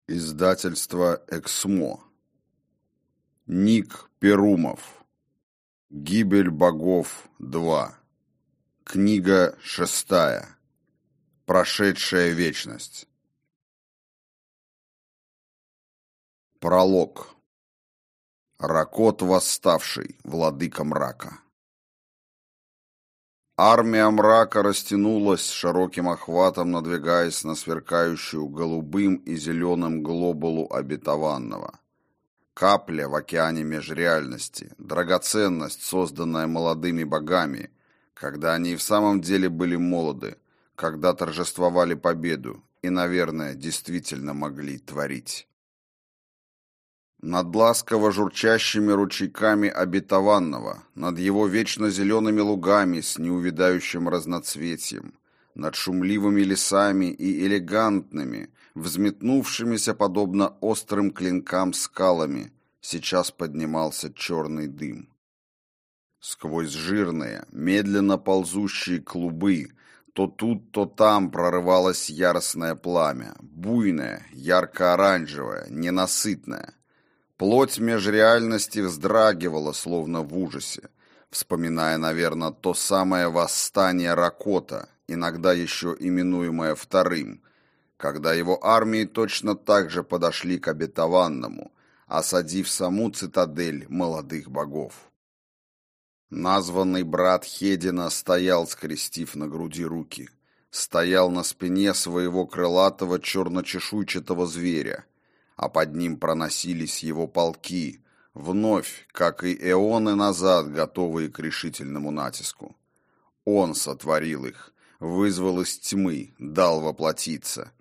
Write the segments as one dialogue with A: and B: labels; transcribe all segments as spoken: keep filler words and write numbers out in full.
A: Издательство «Эксмо». Ник Перумов. Гибель богов два. Книга шестая. Прошедшая вечность. Пролог. Ракот восставший, владыка мрака. Армия мрака растянулась широким охватом, надвигаясь на сверкающую голубым и зеленым глобулу обетованного. Капля в океане межреальности, драгоценность, созданная молодыми богами, когда они и в самом деле были молоды, когда торжествовали победу и, наверное, действительно могли творить. Над ласково журчащими ручейками обетованного, над его вечно зелеными лугами с неувядающим разноцветием, над шумливыми лесами и элегантными, взметнувшимися подобно острым клинкам скалами, сейчас поднимался черный дым. Сквозь жирные, медленно ползущие клубы то тут, то там прорывалось яростное пламя, буйное, ярко-оранжевое, ненасытное. Плоть межреальности вздрагивала, словно в ужасе, вспоминая, наверное, то самое восстание Ракота, иногда еще именуемое Вторым, когда его армии точно так же подошли к обетованному, осадив саму цитадель молодых богов. Названный брат Хедина стоял, скрестив на груди руки, стоял на спине своего крылатого черночешуйчатого зверя, а под ним проносились его полки, вновь, как и эоны назад, готовые к решительному натиску. Он сотворил их, вызвал из тьмы, дал воплотиться.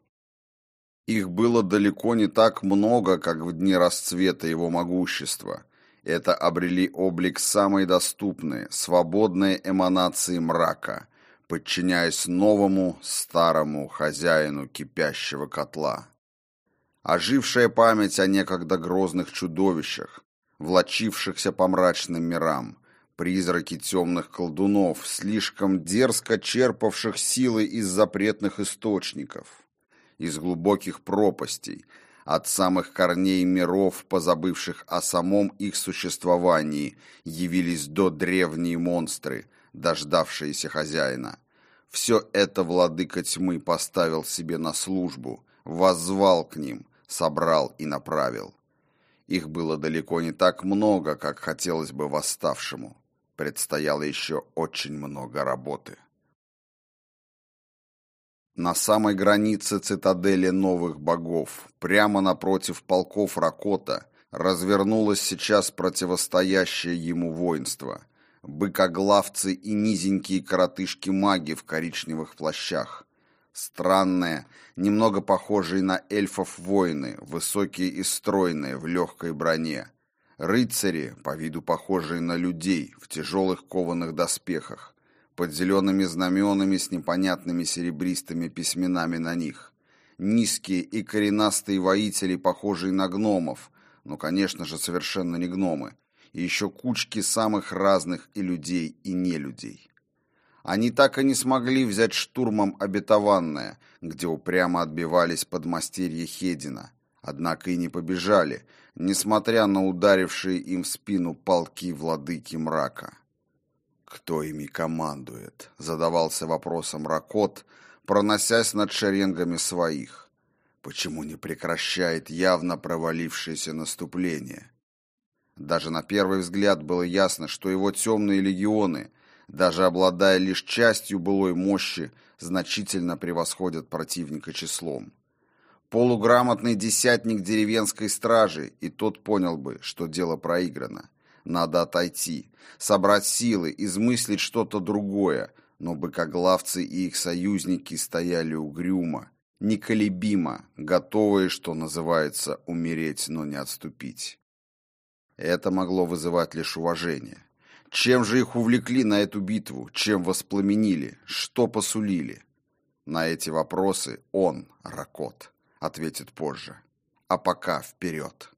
A: Их было далеко не так много, как в дни расцвета его могущества. Это обрели облик самой доступной, свободной эманации мрака, подчиняясь новому, старому хозяину кипящего котла. Ожившая память о некогда грозных чудовищах, влачившихся по мрачным мирам, призраки темных колдунов, слишком дерзко черпавших силы из запретных источников, из глубоких пропастей, от самых корней миров, позабывших о самом их существовании, явились до древние монстры, дождавшиеся хозяина. Все это владыка тьмы поставил себе на службу, воззвал к ним, собрал и направил. Их было далеко не так много, как хотелось бы восставшему. Предстояло еще очень много работы. На самой границе цитадели новых богов, прямо напротив полков Ракота, развернулось сейчас противостоящее ему воинство. Быкоглавцы и низенькие коротышки-маги в коричневых плащах. Странные, немного похожие на эльфов воины, высокие и стройные, в легкой броне. Рыцари, по виду похожие на людей, в тяжелых кованых доспехах, под зелеными знаменами с непонятными серебристыми письменами на них. Низкие и коренастые воители, похожие на гномов, но, конечно же, совершенно не гномы, и еще кучки самых разных и людей, и нелюдей. Они так и не смогли взять штурмом обетованное, где упрямо отбивались подмастерья Хедина, однако и не побежали, несмотря на ударившие им в спину полки владыки мрака. «Кто ими командует?» — задавался вопросом Ракот, проносясь над шеренгами своих. «Почему не прекращает явно провалившееся наступление?» Даже на первый взгляд было ясно, что его темные легионы, даже обладая лишь частью былой мощи, значительно превосходят противника числом. Полуграмотный десятник деревенской стражи, и тот понял бы, что дело проиграно. Надо отойти, собрать силы, измыслить что-то другое, но быкоглавцы и их союзники стояли угрюмо, неколебимо, готовые, что называется, умереть, но не отступить. Это могло вызывать лишь уважение. Чем же их увлекли на эту битву, чем воспламенили, что посулили? На эти вопросы он, Ракот, ответит позже. А пока вперед.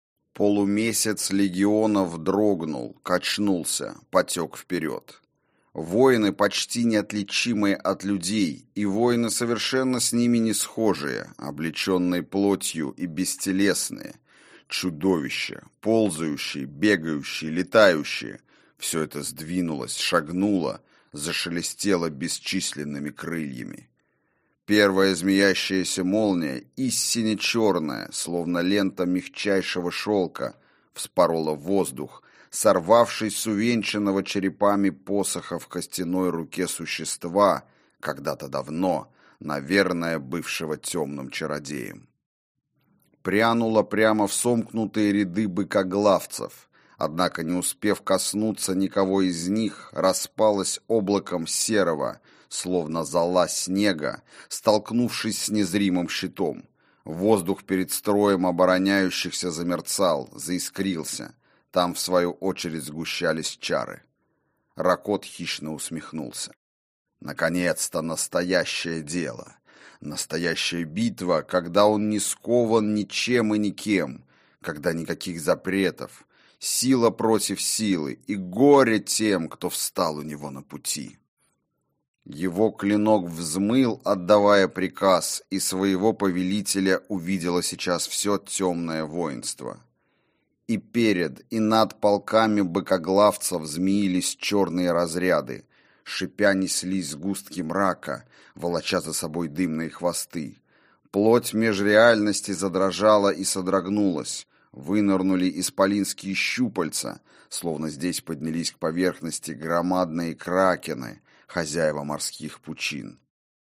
A: Полумесяц легионов дрогнул, качнулся, потек вперед. Воины почти неотличимые от людей, и воины совершенно с ними не схожие, облеченные плотью и бестелесные, чудовища, ползающие, бегающие, летающие. Все это сдвинулось, шагнуло, зашелестело бесчисленными крыльями. Первая змеящаяся молния, истинно черная, словно лента мягчайшего шелка, вспорола воздух, сорвавшись с увенчанного черепами посоха в костяной руке существа, когда-то давно, наверное, бывшего темным чародеем. Прянула прямо в сомкнутые ряды быкоглавцев, однако, не успев коснуться никого из них, распалась облаком серого, словно зола снега, столкнувшись с незримым щитом. Воздух перед строем обороняющихся замерцал, заискрился. Там, в свою очередь, сгущались чары. Ракот хищно усмехнулся. Наконец-то настоящее дело. Настоящая битва, когда он не скован ничем и никем, когда никаких запретов, сила против силы и горе тем, кто встал у него на пути. Его клинок взмыл, отдавая приказ, и своего повелителя увидело сейчас все темное воинство. И перед, и над полками быкоглавцев змеились черные разряды, шипя неслись сгустки мрака, волоча за собой дымные хвосты. Плоть межреальности задрожала и содрогнулась, вынырнули исполинские щупальца, словно здесь поднялись к поверхности громадные кракены, хозяева морских пучин.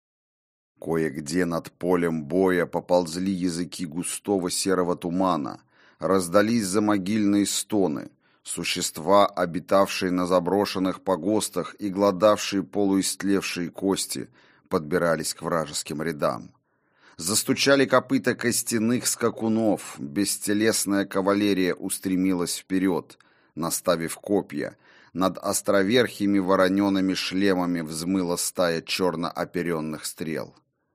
A: Кое-где над полем боя поползли языки густого серого тумана, раздались замогильные стоны, существа, обитавшие на заброшенных погостах и глодавшие полуистлевшие кости, подбирались к вражеским рядам. Застучали копыта костяных скакунов, бестелесная кавалерия устремилась вперед, наставив копья. Над островерхими воронеными шлемами взмыла стая черно-оперенных стрел.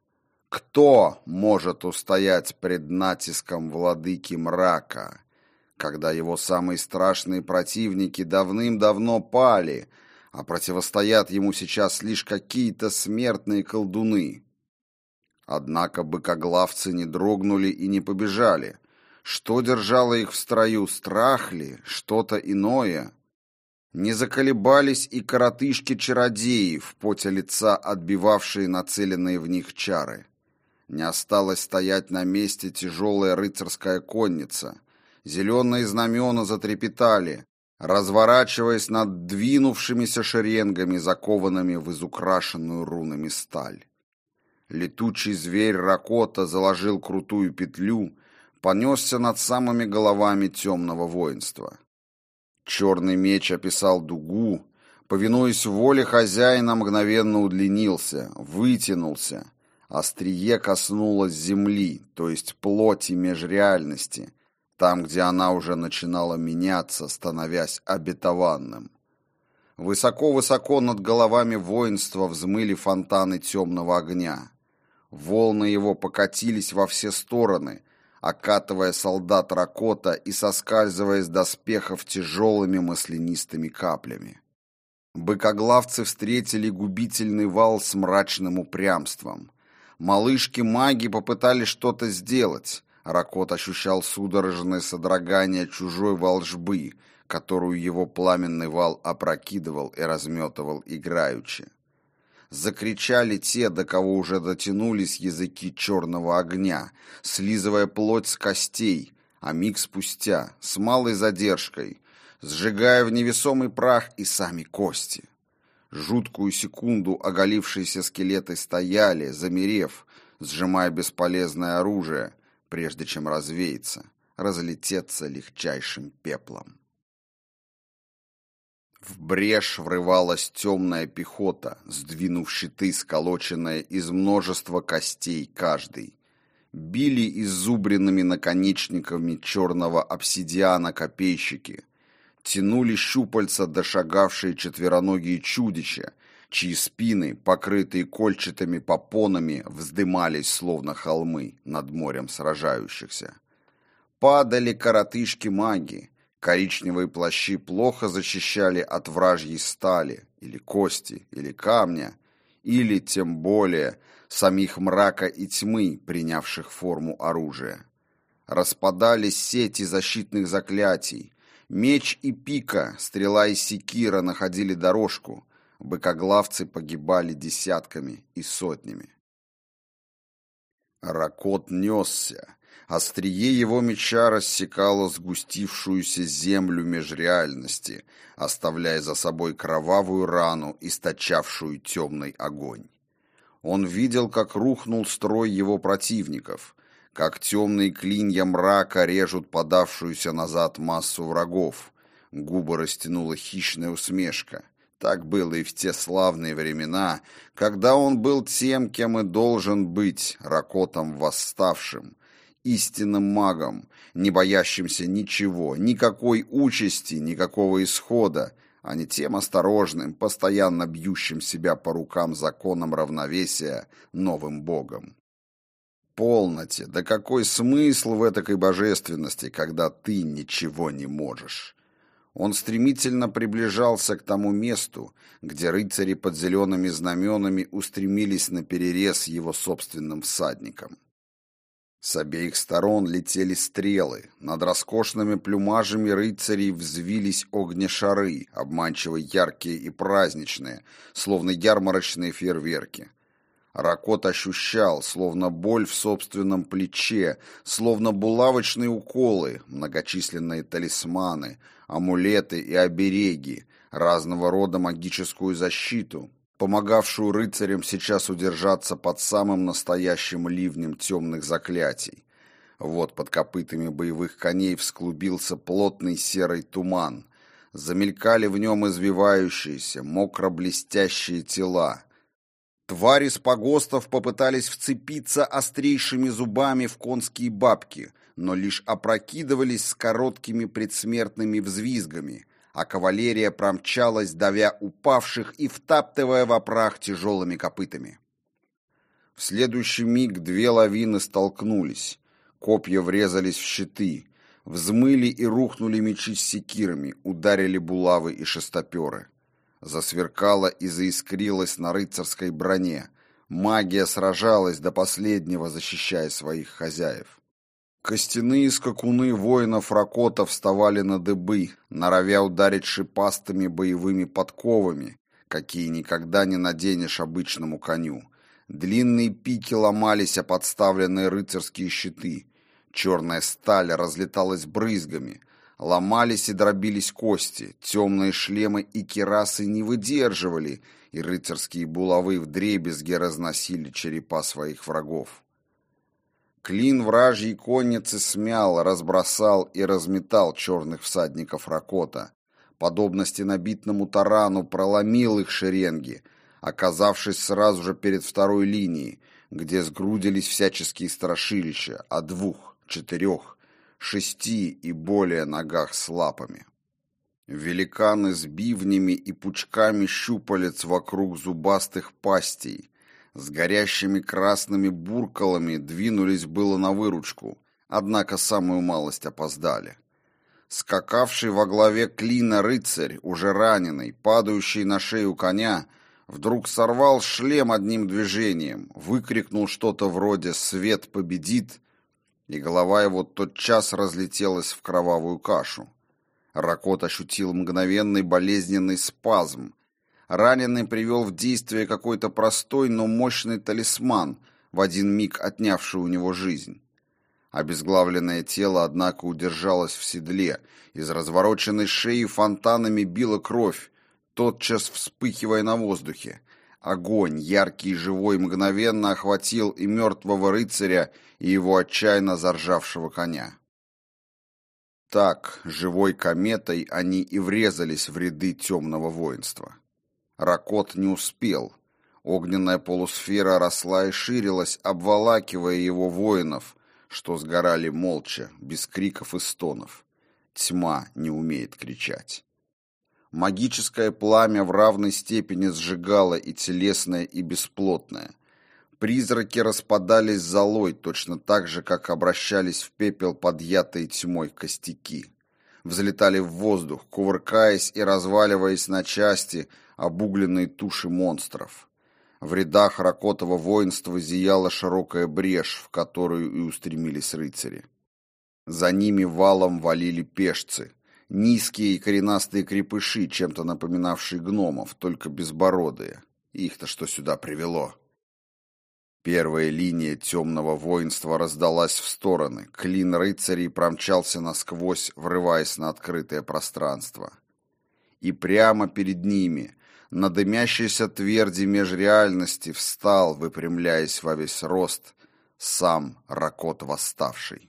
A: Кто может устоять пред натиском владыки мрака, когда его самые страшные противники давным-давно пали, а противостоят ему сейчас лишь какие-то смертные колдуны? Однако быкоглавцы не дрогнули и не побежали. Что держало их в строю, страх ли, что-то иное? Не заколебались и коротышки-чародеи, в поте лица отбивавшие нацеленные в них чары. Не осталось стоять на месте тяжелая рыцарская конница. Зеленые знамена затрепетали, разворачиваясь над двинувшимися шеренгами, закованными в изукрашенную рунами сталь. Летучий зверь Ракота заложил крутую петлю, понесся над самыми головами темного воинства. Черный меч описал дугу, повинуясь воле хозяина, мгновенно удлинился, вытянулся. Острие коснулось земли, то есть плоти межреальности, там, где она уже начинала меняться, становясь обетованным. Высоко-высоко над головами воинства взмыли фонтаны темного огня. Волны его покатились во все стороны, окатывая солдат Ракота и соскальзывая с доспехов тяжелыми маслянистыми каплями. Быкоглавцы встретили губительный вал с мрачным упрямством. Малышки-маги попытались что-то сделать. Ракот ощущал судорожное содрогание чужой волжбы, которую его пламенный вал опрокидывал и разметывал играючи. Закричали те, до кого уже дотянулись языки черного огня, слизывая плоть с костей, а миг спустя, с малой задержкой, сжигая в невесомый прах и сами кости. Жуткую секунду оголившиеся скелеты стояли, замерев, сжимая бесполезное оружие, прежде чем развеяться, разлететься легчайшим пеплом. В брешь врывалась темная пехота, сдвинув щиты, сколоченные из множества костей каждый. Били изубренными наконечниками черного обсидиана копейщики. Тянули щупальца дошагавшие четвероногие чудища, чьи спины, покрытые кольчатыми попонами, вздымались, словно холмы, над морем сражающихся. Падали коротышки-маги. Коричневые плащи плохо защищали от вражьей стали, или кости, или камня, или, тем более, самих мрака и тьмы, принявших форму оружия. Распадались сети защитных заклятий. Меч и пика, стрела и секира находили дорожку. Быкоглавцы погибали десятками и сотнями. Ракот несся. Острие его меча рассекало сгустившуюся землю межреальности, оставляя за собой кровавую рану, источавшую темный огонь. Он видел, как рухнул строй его противников, как темные клинья мрака режут подавшуюся назад массу врагов. Губы растянула хищная усмешка. Так было и в те славные времена, когда он был тем, кем и должен быть, Ракотом восставшим, истинным магом, не боящимся ничего, никакой участи, никакого исхода, а не тем осторожным, постоянно бьющим себя по рукам законом равновесия, новым богом. Полноте, да какой смысл в этакой божественности, когда ты ничего не можешь? Он стремительно приближался к тому месту, где рыцари под зелеными знаменами устремились наперерез его собственным всадникам. С обеих сторон летели стрелы, над роскошными плюмажами рыцарей взвились огнешары, обманчиво яркие и праздничные, словно ярмарочные фейерверки. Ракот ощущал, словно боль в собственном плече, словно булавочные уколы, многочисленные талисманы, амулеты и обереги, разного рода магическую защиту, помогавшую рыцарям сейчас удержаться под самым настоящим ливнем темных заклятий. Вот под копытами боевых коней всклубился плотный серый туман. Замелькали в нем извивающиеся, мокро-блестящие тела. Твари с погостов попытались вцепиться острейшими зубами в конские бабки, но лишь опрокидывались с короткими предсмертными взвизгами, а кавалерия промчалась, давя упавших и втаптывая в прах тяжелыми копытами. В следующий миг две лавины столкнулись, копья врезались в щиты, взмыли и рухнули мечи с секирами, ударили булавы и шестоперы. Засверкала и заискрилась на рыцарской броне. Магия сражалась до последнего, защищая своих хозяев. Костяные скакуны воинов Ракота вставали на дыбы, норовя ударить шипастыми боевыми подковами, какие никогда не наденешь обычному коню. Длинные пики ломались о подставленные рыцарские щиты. Черная сталь разлеталась брызгами. Ломались и дробились кости, темные шлемы и кирасы не выдерживали, и рыцарские булавы вдребезги разносили черепа своих врагов. Клин вражьей конницы смял, разбросал и разметал черных всадников Ракота, подобно стенобитному тарану проломил их шеренги, оказавшись сразу же перед второй линией, где сгрудились всяческие страшилища о двух, четырех, шести и более ногах с лапами. Великаны с бивнями и пучками щупалец вокруг зубастых пастей, с горящими красными буркалами двинулись было на выручку, однако самую малость опоздали. Скакавший во главе клина рыцарь, уже раненый, падающий на шею коня, вдруг сорвал шлем одним движением, выкрикнул что-то вроде «Свет победит!», и голова его тотчас разлетелась в кровавую кашу. Ракот ощутил мгновенный болезненный спазм. Раненый привел в действие какой-то простой, но мощный талисман, в один миг отнявший у него жизнь. Обезглавленное тело, однако, удержалось в седле, из развороченной шеи фонтанами била кровь, тотчас вспыхивая на воздухе. Огонь, яркий и живой, мгновенно охватил и мертвого рыцаря, и его отчаянно заржавшего коня. Так, живой кометой, они и врезались в ряды темного воинства. Ракот не успел. Огненная полусфера росла и ширилась, обволакивая его воинов, что сгорали молча, без криков и стонов. Тьма не умеет кричать. Магическое пламя в равной степени сжигало и телесное, и бесплотное. Призраки распадались золой, точно так же, как обращались в пепел подъятые тьмой костяки. Взлетали в воздух, кувыркаясь и разваливаясь на части, обугленные туши монстров. В рядах Ракотова воинства зияла широкая брешь, в которую и устремились рыцари. За ними валом валили пешцы, низкие и коренастые крепыши, чем-то напоминавшие гномов, только безбородые. Их-то что сюда привело? Первая линия темного воинства раздалась в стороны, клин рыцарей промчался насквозь, врываясь на открытое пространство. И прямо перед ними, на дымящейся тверди межреальности, встал, выпрямляясь во весь рост, сам Ракот Восставший.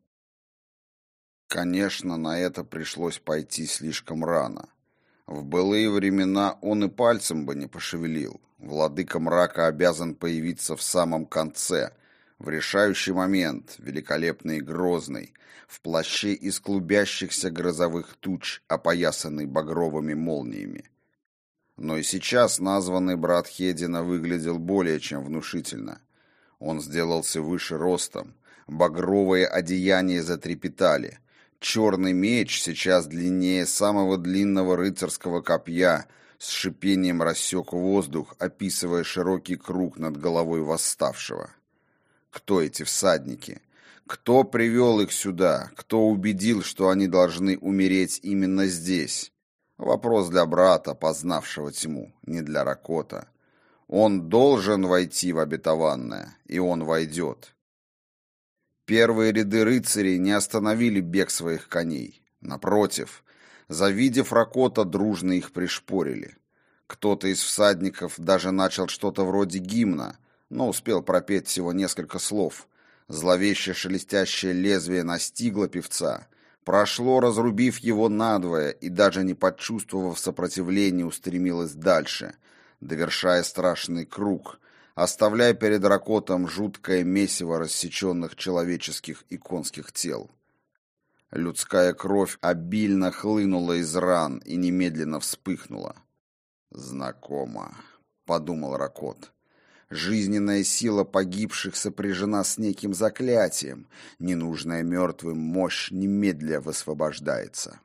A: Конечно, на это пришлось пойти слишком рано. В былые времена он и пальцем бы не пошевелил. Владыка мрака обязан появиться в самом конце, в решающий момент, великолепный и грозный, в плаще из клубящихся грозовых туч, опоясанный багровыми молниями. Но и сейчас названный брат Хедина выглядел более чем внушительно. Он сделался выше ростом, багровые одеяния затрепетали. Черный меч сейчас длиннее самого длинного рыцарского копья, с шипением рассек воздух, описывая широкий круг над головой восставшего. Кто эти всадники? Кто привел их сюда? Кто убедил, что они должны умереть именно здесь? Вопрос для брата, познавшего тьму, не для Ракота. Он должен войти в обетованное, и он войдет. Первые ряды рыцарей не остановили бег своих коней. Напротив, завидев Ракота, дружно их пришпорили. Кто-то из всадников даже начал что-то вроде гимна, но успел пропеть всего несколько слов. Зловеще шелестящее лезвие настигло певца, прошло, разрубив его надвое, и даже не почувствовав сопротивления, устремилось дальше, довершая страшный круг, оставляя перед Ракотом жуткое месиво рассеченных человеческих и конских тел. Людская кровь обильно хлынула из ран и немедленно вспыхнула. «Знакомо», — подумал Ракот. «Жизненная сила погибших сопряжена с неким заклятием. Ненужная мертвым мощь немедля высвобождается».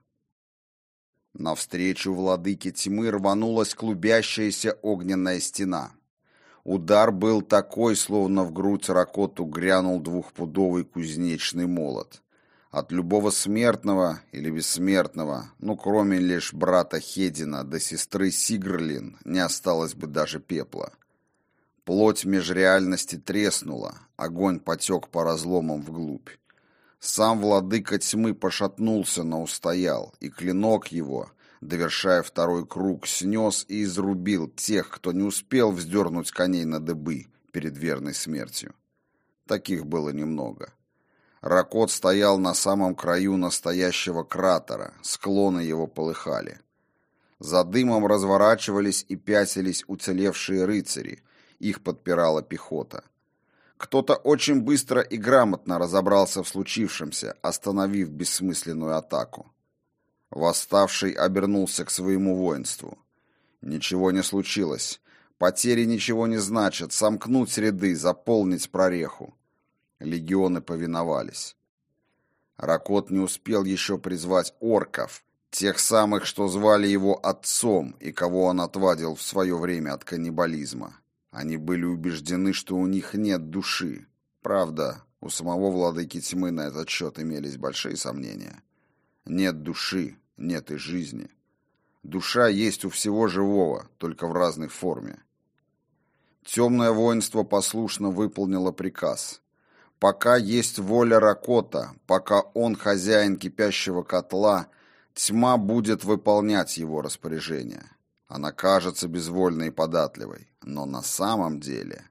A: Навстречу владыке тьмы рванулась клубящаяся огненная стена. Удар был такой, словно в грудь Ракоту грянул двухпудовый кузнечный молот. От любого смертного или бессмертного, ну кроме лишь брата Хедина да сестры Сигрлин, не осталось бы даже пепла. Плоть межреальности треснула, огонь потек по разломам вглубь. Сам владыка тьмы пошатнулся, но устоял, и клинок его, довершая второй круг, снес и изрубил тех, кто не успел вздернуть коней на дыбы перед верной смертью. Таких было немного. Ракот стоял на самом краю настоящего кратера, склоны его полыхали. За дымом разворачивались и пятились уцелевшие рыцари, их подпирала пехота. Кто-то очень быстро и грамотно разобрался в случившемся, остановив бессмысленную атаку. Восставший обернулся к своему воинству. Ничего не случилось. Потери ничего не значат. Сомкнуть ряды, заполнить прореху. Легионы повиновались. Ракот не успел еще призвать орков, тех самых, что звали его отцом и кого он отвадил в свое время от каннибализма. Они были убеждены, что у них нет души. Правда, у самого владыки тьмы на этот счет имелись большие сомнения. Нет души, нет и жизни. Душа есть у всего живого, только в разной форме. Темное воинство послушно выполнило приказ. Пока есть воля Ракота, пока он хозяин кипящего котла, тьма будет выполнять его распоряжения. Она кажется безвольной и податливой, но на самом деле...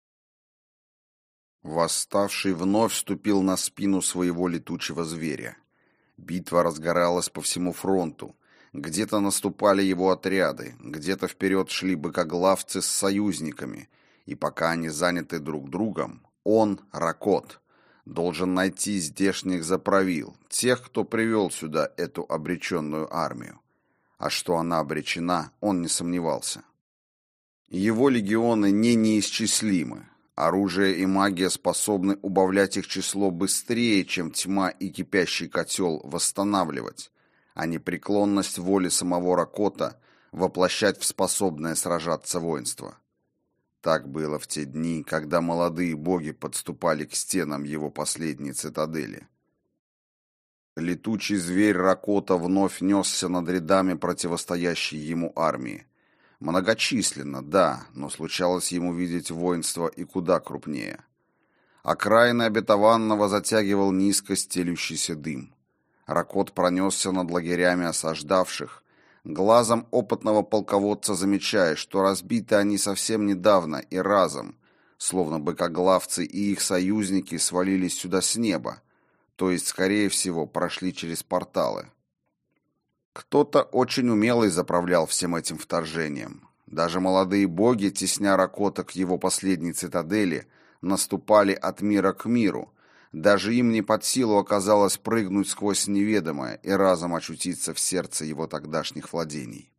A: Восставший вновь вступил на спину своего летучего зверя. Битва разгоралась по всему фронту. Где-то наступали его отряды, где-то вперед шли быкоглавцы с союзниками, и пока они заняты друг другом, он, Ракот, должен найти здешних заправил, тех, кто привел сюда эту обреченную армию. А что она обречена, он не сомневался. Его легионы не неисчислимы. Оружие и магия способны убавлять их число быстрее, чем тьма и кипящий котел восстанавливать, а непреклонность воли самого Ракота воплощать в способное сражаться воинство. Так было в те дни, когда молодые боги подступали к стенам его последней цитадели. Летучий зверь Ракота вновь несся над рядами противостоящей ему армии. Многочисленно, да, но случалось ему видеть воинство и куда крупнее. Окраины обетованного затягивал низко стелющийся дым. Ракот пронесся над лагерями осаждавших, глазом опытного полководца замечая, что разбиты они совсем недавно и разом, словно быкоглавцы и их союзники свалились сюда с неба, то есть, скорее всего, прошли через порталы. Кто-то очень умелый заправлял всем этим вторжением. Даже молодые боги, тесня Ракота к его последней цитадели, наступали от мира к миру. Даже им не под силу оказалось прыгнуть сквозь неведомое и разом очутиться в сердце его тогдашних владений.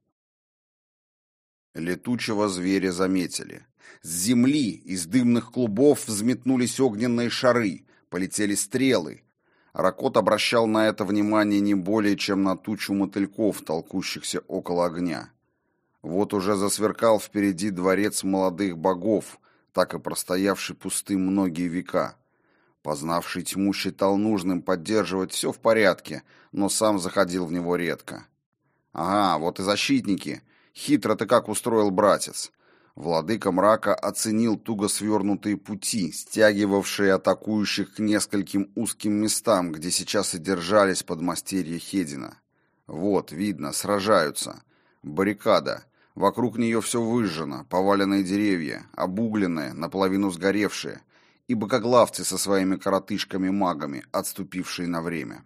A: Летучего зверя заметили. С земли из дымных клубов взметнулись огненные шары, полетели стрелы. Ракот обращал на это внимание не более, чем на тучу мотыльков, толкущихся около огня. Вот уже засверкал впереди дворец молодых богов, так и простоявший пустым многие века. Познавший тьму считал нужным поддерживать все в порядке, но сам заходил в него редко. Ага, вот и защитники. Хитро ты как устроил, братец. Владыка мрака оценил туго свернутые пути, стягивавшие атакующих к нескольким узким местам, где сейчас и держались подмастерья Хедина. Вот, видно, сражаются. Баррикада. Вокруг нее все выжжено, поваленные деревья, обугленные, наполовину сгоревшие, и быкоглавцы со своими коротышками-магами, отступившие на время.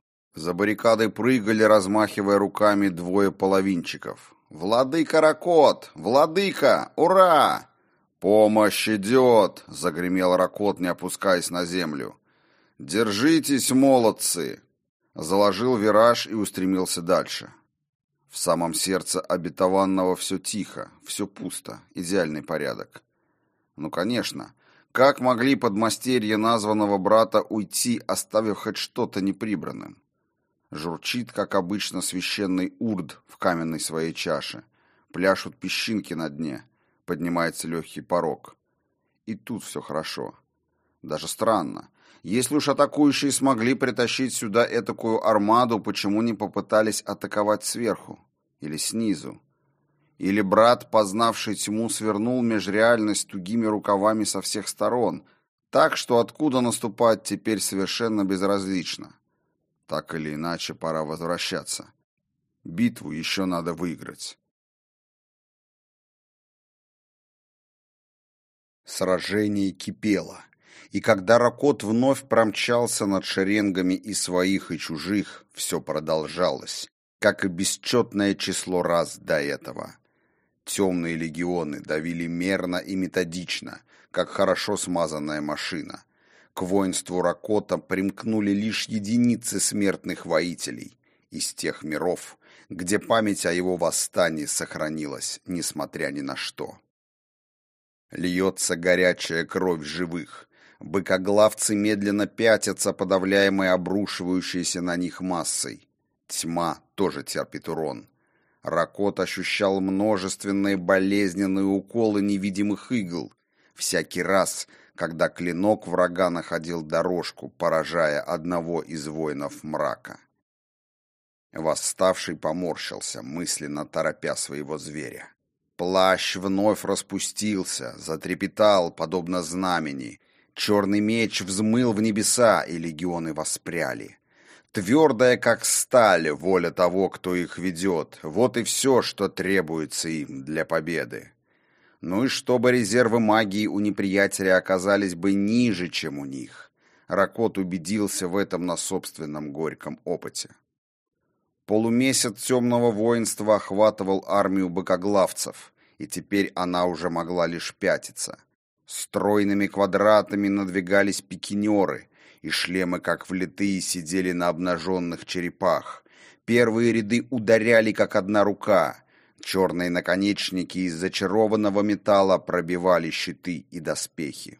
A: За баррикадой прыгали, размахивая руками, двое половинчиков. «Владыка Ракот! Владыка! Ура!» «Помощь идет!» — загремел Ракот, не опускаясь на землю. «Держитесь, молодцы!» Заложил вираж и устремился дальше. В самом сердце обетованного все тихо, все пусто, идеальный порядок. Ну, конечно, как могли подмастерья названного брата уйти, оставив хоть что-то неприбранным? Журчит, как обычно, священный урд в каменной своей чаше. Пляшут песчинки на дне, поднимается легкий порог. И тут все хорошо. Даже странно. Если уж атакующие смогли притащить сюда этакую армаду, почему не попытались атаковать сверху? Или снизу? Или брат, познавший тьму, свернул межреальность тугими рукавами со всех сторон, так что откуда наступать теперь совершенно безразлично? Так или иначе, пора возвращаться. Битву еще надо выиграть. Сражение кипело. И когда Ракот вновь промчался над шеренгами и своих, и чужих, все продолжалось, как и бесчетное число раз до этого. Темные легионы давили мерно и методично, как хорошо смазанная машина. К воинству Ракота примкнули лишь единицы смертных воителей из тех миров, где память о его восстании сохранилась, несмотря ни на что. Льется горячая кровь живых. Быкоглавцы медленно пятятся, подавляемые обрушивающейся на них массой. Тьма тоже терпит урон. Ракот ощущал множественные болезненные уколы невидимых игл, всякий раз, когда клинок врага находил дорожку, поражая одного из воинов мрака. Восставший поморщился, мысленно торопя своего зверя. Плащ вновь распустился, затрепетал, подобно знамени. Черный меч взмыл в небеса, и легионы воспряли. Твердая, как сталь, воля того, кто их ведет. Вот и все, что требуется им для победы. Ну и чтобы резервы магии у неприятеля оказались бы ниже, чем у них. Ракот убедился в этом на собственном горьком опыте. Полумесяц темного воинства охватывал армию быкоглавцев, и теперь она уже могла лишь пятиться. Стройными квадратами надвигались пикинеры, и шлемы, как влитые, сидели на обнаженных черепах. Первые ряды ударяли, как одна рука. Черные наконечники из зачарованного металла пробивали щиты и доспехи.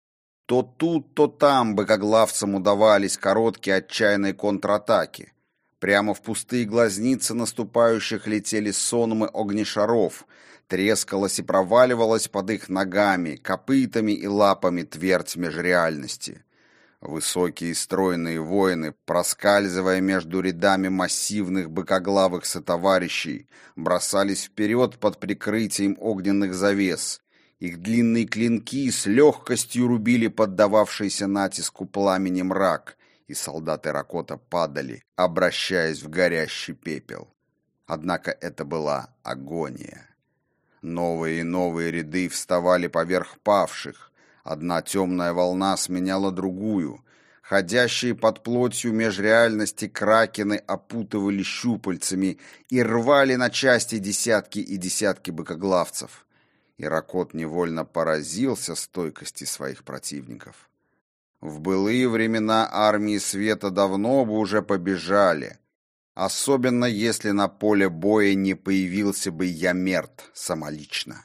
A: То тут, то там быкоглавцам удавались короткие отчаянные контратаки. Прямо в пустые глазницы наступающих летели сонмы огнешаров, трескалась и проваливалась под их ногами, копытами и лапами твердь межреальности. Высокие и стройные воины, проскальзывая между рядами массивных быкоглавых сотоварищей, бросались вперед под прикрытием огненных завес. Их длинные клинки с легкостью рубили поддававшийся натиску пламени мрак, и солдаты Ракота падали, обращаясь в горящий пепел. Однако это была агония. Новые и новые ряды вставали поверх павших. Одна темная волна сменяла другую. Ходящие под плотью межреальности кракены опутывали щупальцами и рвали на части десятки и десятки быкоглавцев. И Ракот невольно поразился стойкости своих противников. В былые времена армии света давно бы уже побежали, особенно если на поле боя не появился бы Ямерт самолично.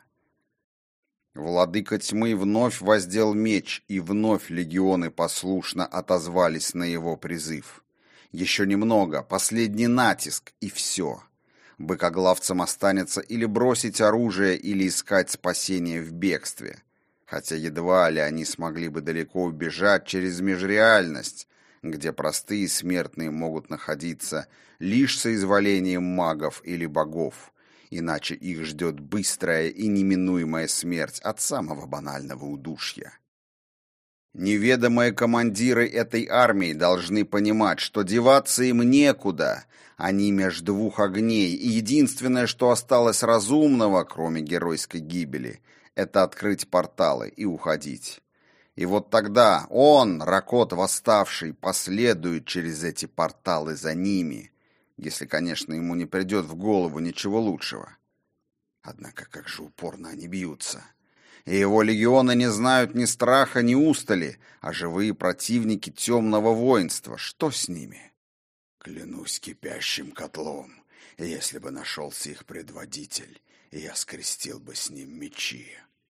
A: Владыка тьмы вновь воздел меч, и вновь легионы послушно отозвались на его призыв. Еще немного, последний натиск, и все. Быкоглавцам останется или бросить оружие, или искать спасение в бегстве. Хотя едва ли они смогли бы далеко убежать через межреальность, где простые смертные могут находиться лишь соизволением магов или богов. Иначе их ждет быстрая и неминуемая смерть от самого банального удушья. Неведомые командиры этой армии должны понимать, что деваться им некуда. Они меж двух огней, и единственное, что осталось разумного, кроме геройской гибели, это открыть порталы и уходить. И вот тогда он, Ракот восставший, последует через эти порталы за ними, если, конечно, ему не придет в голову ничего лучшего. Однако как же упорно они бьются. И его легионы не знают ни страха, ни устали, а живые противники темного воинства. Что с ними? Клянусь кипящим котлом, если бы нашелся их предводитель, я скрестил бы с ним мечи.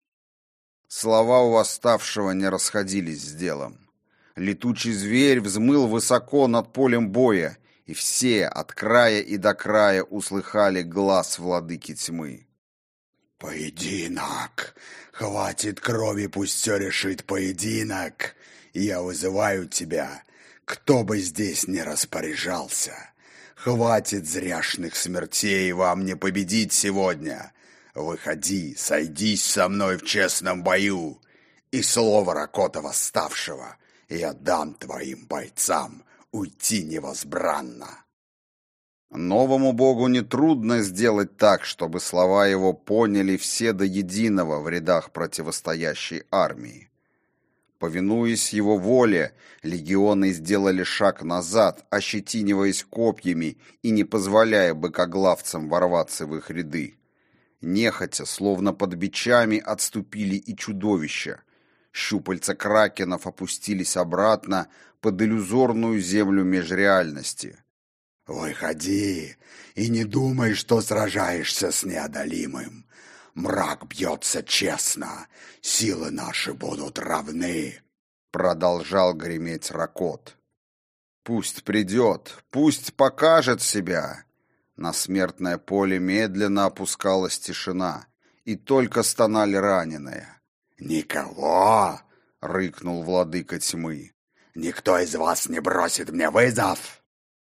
A: Слова у восставшего не расходились с делом. Летучий зверь взмыл высоко над полем боя, и все, от края и до края, услыхали глас владыки тьмы. «Поединок! Хватит крови, пусть все решит поединок! Я вызываю тебя, кто бы здесь ни распоряжался! Хватит зряшных смертей, вам не победить сегодня! Выходи, сойдись со мной в честном бою, и слово Ракота восставшего я дам твоим бойцам уйти невозбранно!» Новому богу нетрудно сделать так, чтобы слова его поняли все до единого в рядах противостоящей армии. Повинуясь его воле, легионы сделали шаг назад, ощетиниваясь копьями и не позволяя быкоглавцам ворваться в их ряды. Нехотя, словно под бичами, отступили и чудовища. Щупальца кракенов опустились обратно под иллюзорную землю межреальности. «Выходи и не думай, что сражаешься с неодолимым. Мрак бьется честно, силы наши будут равны», — продолжал греметь Ракот. «Пусть придет, пусть покажет себя». На смертное поле медленно опускалась тишина, и только стонали раненые. «Никого!» — рыкнул владыка тьмы. «Никто из вас не бросит мне вызов!»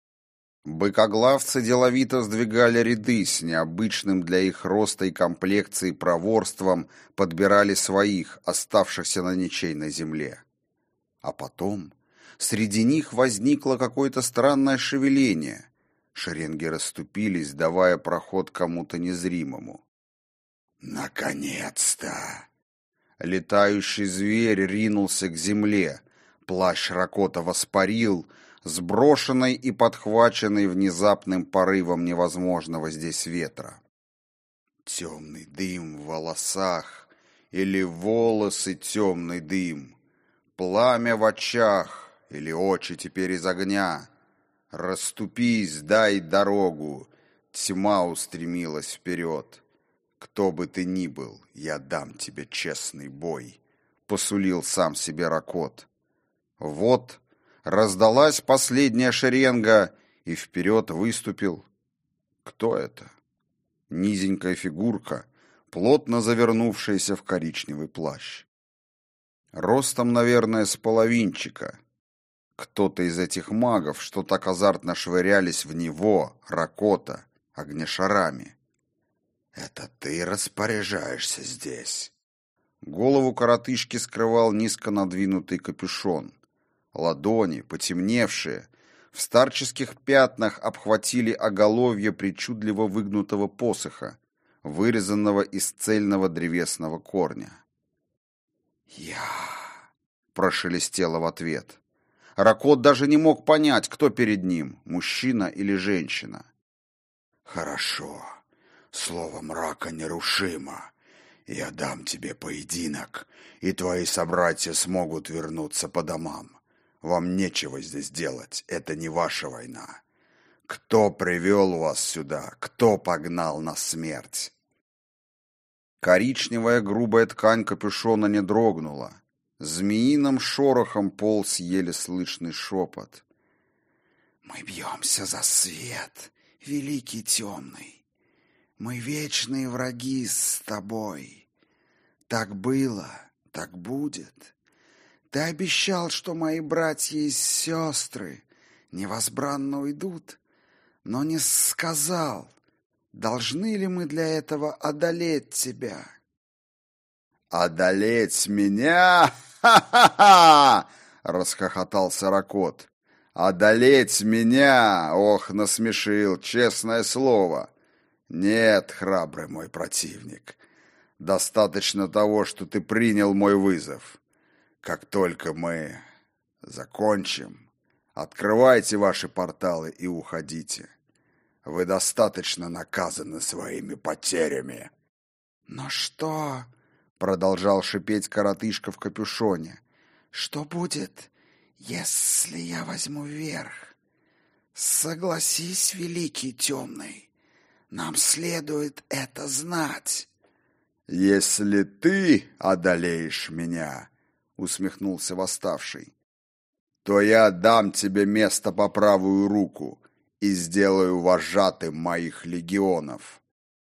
A: Быкоглавцы деловито сдвигали ряды, с необычным для их роста и комплекции проворством подбирали своих, оставшихся на ничейной земле. А потом среди них возникло какое-то странное шевеление. Шеренги расступились, давая проход кому-то незримому. «Наконец-то!» Летающий зверь ринулся к земле. Плащ Ракота воспарил, сброшенный и подхваченный внезапным порывом невозможного здесь ветра. Темный дым в волосах, или волосы темный дым, пламя в очах, или очи теперь из огня. Расступись, дай дорогу, тьма устремилась вперед. Кто бы ты ни был, я дам тебе честный бой, посулил сам себе Ракот. Вот раздалась последняя шеренга, и вперед выступил... Кто это? Низенькая фигурка, плотно завернувшаяся в коричневый плащ. Ростом, наверное, с половинчика. Кто-то из этих магов, что так азартно швырялись в него, Ракота, огнешарами. «Это ты распоряжаешься здесь?» Голову коротышки скрывал низко надвинутый капюшон. Ладони, потемневшие, в старческих пятнах обхватили оголовье причудливо выгнутого посоха, вырезанного из цельного древесного корня. «Я...» — прошелестело в ответ. Ракот даже не мог понять, кто перед ним, мужчина или женщина.
B: «Хорошо. Слово мрака нерушимо. Я дам тебе поединок, и твои собратья смогут вернуться по домам. Вам нечего здесь делать, это не ваша война. Кто привел вас сюда? Кто погнал на смерть?»
A: Коричневая грубая ткань капюшона не дрогнула. Змеиным шорохом полз еле слышный шепот.
B: «Мы бьемся за свет, великий темный. Мы вечные враги с тобой. Так было, так будет. Ты обещал, что мои братья и сестры невозбранно уйдут, но не сказал, должны ли мы для этого одолеть тебя».
A: «Одолеть меня? Ха-ха-ха!» — расхохотался Ракот. «Одолеть меня? Ох, насмешил, честное слово. Нет, храбрый мой противник, достаточно того, что ты принял мой вызов. Как только мы закончим, открывайте ваши порталы и уходите. Вы достаточно наказаны своими потерями».
B: «Но что?» —
A: продолжал шипеть коротышка в капюшоне.
B: «Что будет, если я возьму верх? Согласись, великий темный, нам следует это знать».
A: «Если ты одолеешь меня, — усмехнулся восставший, — то я дам тебе место по правую руку и сделаю вожатым моих легионов».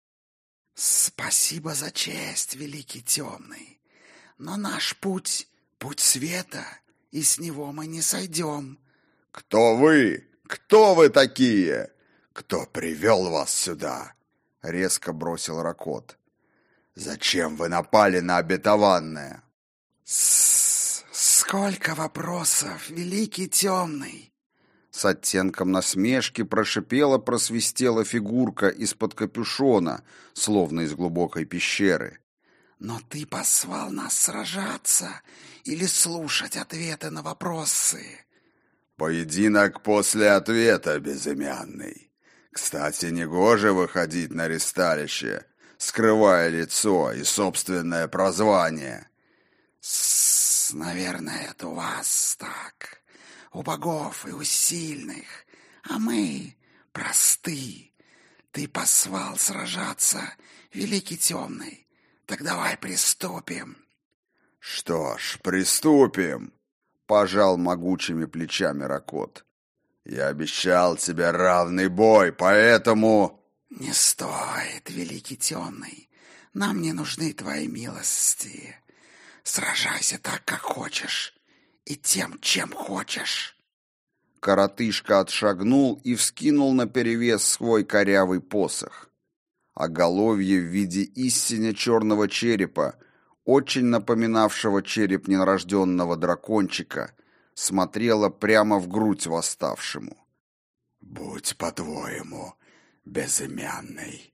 B: «Спасибо за честь, великий темный, но наш путь — путь света, и с него мы не сойдем».
A: «Кто вы? Кто вы такие? Кто привел вас сюда?» — резко бросил Ракот. «Зачем вы напали на обетованное?»
B: С «Сколько вопросов, великий темный!»
A: С оттенком насмешки прошипела-просвистела фигурка из-под капюшона, словно из глубокой пещеры.
B: «Но ты позвал нас сражаться или слушать ответы на вопросы?»
A: «Поединок после ответа, безымянный. Кстати, негоже выходить на ристалище, скрывая лицо и собственное прозвание».
B: С «Наверное, это у вас так, у богов и у сильных, а мы просты. Ты позвал сражаться, великий темный. Так давай приступим».
A: «Что ж, приступим», — пожал могучими плечами Ракот. «Я обещал тебе равный бой, поэтому...»
B: «Не стоит, великий темный. Нам не нужны твои милости. Сражайся так, как хочешь, и тем, чем хочешь».
A: Коротышка отшагнул и вскинул наперевес свой корявый посох. Оголовье в виде истинно черного черепа, очень напоминавшего череп нерожденного дракончика, смотрело прямо в грудь восставшему.
B: «Будь по-твоему, безымянный».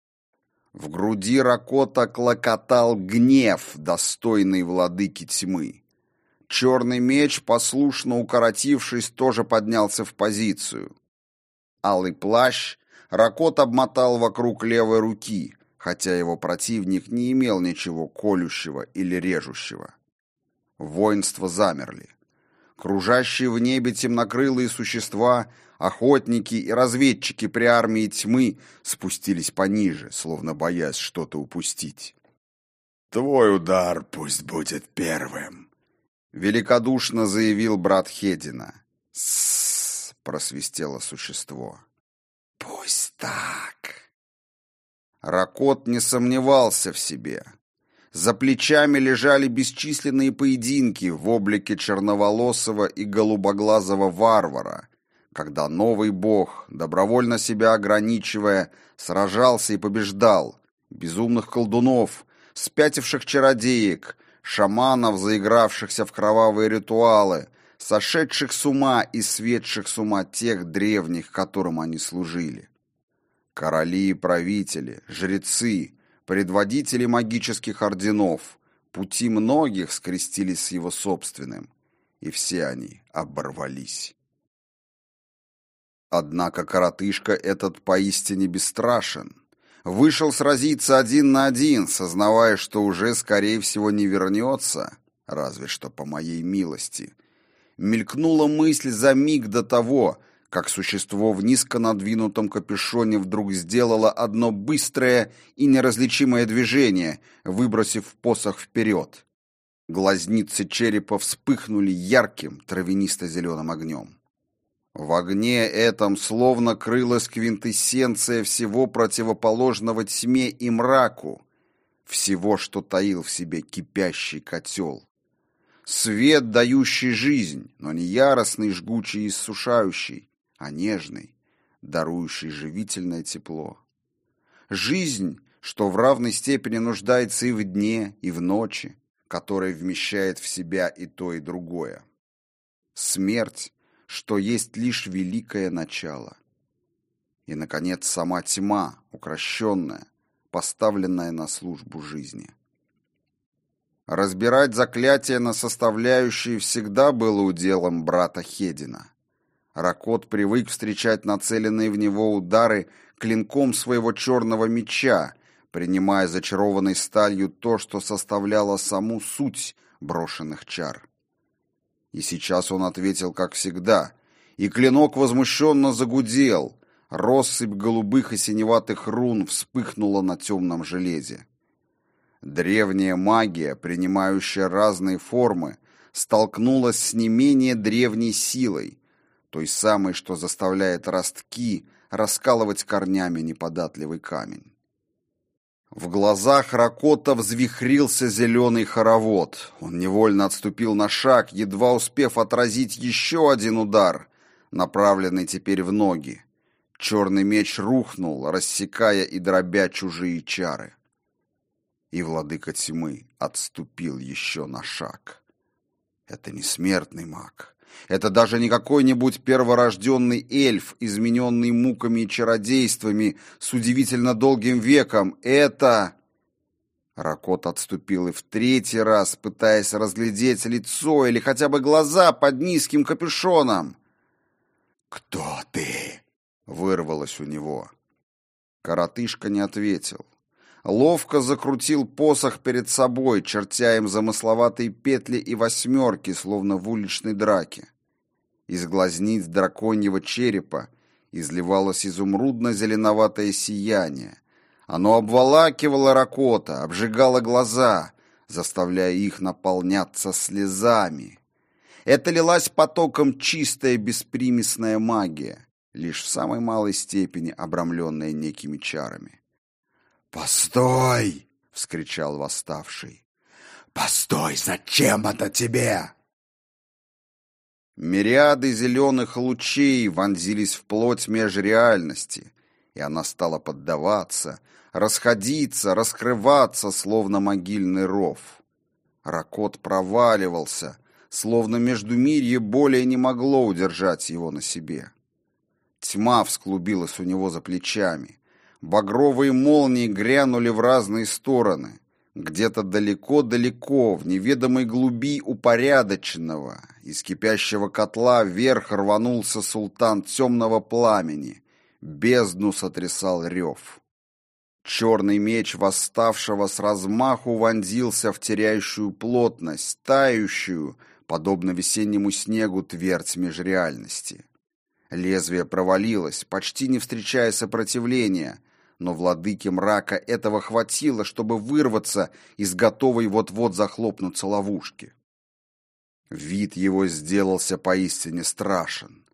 A: В груди Ракота клокотал гнев, достойный владыки тьмы. Черный меч, послушно укоротившись, тоже поднялся в позицию. Алый плащ Ракот обмотал вокруг левой руки, хотя его противник не имел ничего колющего или режущего. Воинства замерли. Кружащие в небе темнокрылые существа, охотники и разведчики при армии тьмы спустились пониже, словно боясь что-то упустить.
B: «Твой удар пусть будет первым»,
A: — великодушно заявил брат Хедина.
B: «С-с-с»,
A: просвистело существо.
B: «Пусть так».
A: Ракот не сомневался в себе. За плечами лежали бесчисленные поединки в облике черноволосого и голубоглазого варвара, когда новый бог, добровольно себя ограничивая, сражался и побеждал безумных колдунов, спятивших чародеек, шаманов, заигравшихся в кровавые ритуалы, сошедших с ума и светших с ума тех древних, которым они служили. Короли и правители, жрецы, предводители магических орденов, пути многих скрестились с его собственным, и все они оборвались. Однако коротышка этот поистине бесстрашен. Вышел сразиться один на один, сознавая, что уже, скорее всего, не вернется, разве что по моей милости. Мелькнула мысль за миг до того, как существо в низко надвинутом капюшоне вдруг сделало одно быстрое и неразличимое движение, выбросив посох вперед. Глазницы черепа вспыхнули ярким травянисто-зеленым огнем. В огне этом словно крылась квинтэссенция всего противоположного тьме и мраку, всего, что таил в себе кипящий котел. Свет, дающий жизнь, но не яростный, жгучий и иссушающий, а нежный, дарующий живительное тепло. Жизнь, что в равной степени нуждается и в дне, и в ночи, которая вмещает в себя и то, и другое. Смерть, что есть лишь великое начало. И, наконец, сама тьма, укращенная, поставленная на службу жизни. Разбирать заклятия на составляющие всегда было уделом брата Хедина. Ракот привык встречать нацеленные в него удары клинком своего черного меча, принимая зачарованной сталью то, что составляло саму суть брошенных чар. И сейчас он ответил, как всегда, и клинок возмущенно загудел, россыпь голубых и синеватых рун вспыхнула на темном железе. Древняя магия, принимающая разные формы, столкнулась с не менее древней силой, той самой, что заставляет ростки раскалывать корнями неподатливый камень. В глазах Ракота взвихрился зеленый хоровод. Он невольно отступил на шаг, едва успев отразить еще один удар, направленный теперь в ноги. Черный меч рухнул, рассекая и дробя чужие чары. И владыка тьмы отступил еще на шаг. Это не смертный маг. Это даже не какой-нибудь перворожденный эльф, измененный муками и чародействами с удивительно долгим веком. Это... Ракот отступил и в третий раз, пытаясь разглядеть лицо или хотя бы глаза под низким капюшоном.
B: «Кто ты?» —
A: вырвалось у него. Коротышка не ответил. Ловко закрутил посох перед собой, чертя им замысловатые петли и восьмерки, словно в уличной драке. Из глазниц драконьего черепа изливалось изумрудно-зеленоватое сияние. Оно обволакивало Ракота, обжигало глаза, заставляя их наполняться слезами. Это лилась потоком чистая беспримесная магия, лишь в самой малой степени обрамленная некими чарами.
B: «Постой!» —
A: вскричал восставший.
B: «Постой! Зачем это тебе?»
A: Мириады зеленых лучей вонзились в плоть межреальности, и она стала поддаваться, расходиться, раскрываться, словно могильный ров. Ракот проваливался, словно междумирье более не могло удержать его на себе. Тьма всклубилась у него за плечами. Багровые молнии грянули в разные стороны. Где-то далеко-далеко, в неведомой глуби упорядоченного, из кипящего котла вверх рванулся султан темного пламени. Бездну сотрясал рев. Черный меч восставшего с размаху вонзился в теряющую плотность, тающую, подобно весеннему снегу, твердь межреальности. Лезвие провалилось, почти не встречая сопротивления, но владыке мрака этого хватило, чтобы вырваться из готовой вот-вот захлопнуться ловушки. Вид его сделался поистине страшен.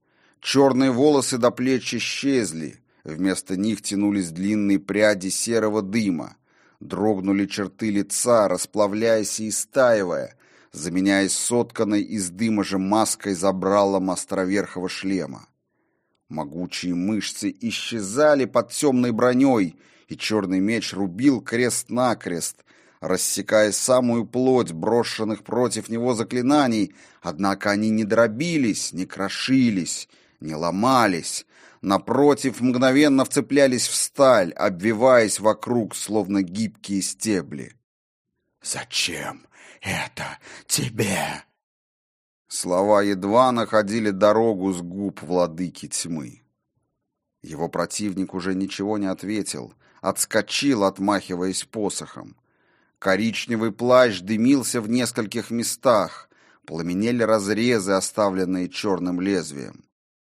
A: Черные волосы до плеч исчезли, вместо них тянулись длинные пряди серого дыма, дрогнули черты лица, расплавляясь и истаивая, заменяясь сотканной из дыма же маской забралом островерхого шлема. Могучие мышцы исчезали под темной броней, и черный меч рубил крест-накрест, рассекая самую плоть брошенных против него заклинаний, однако они не дробились, не крошились, не ломались, напротив, мгновенно вцеплялись в сталь, обвиваясь вокруг, словно гибкие стебли.
B: «Зачем это тебе?»
A: Слова едва находили дорогу с губ владыки тьмы. Его противник уже ничего не ответил, отскочил, отмахиваясь посохом. Коричневый плащ дымился в нескольких местах, пламенели разрезы, оставленные черным лезвием.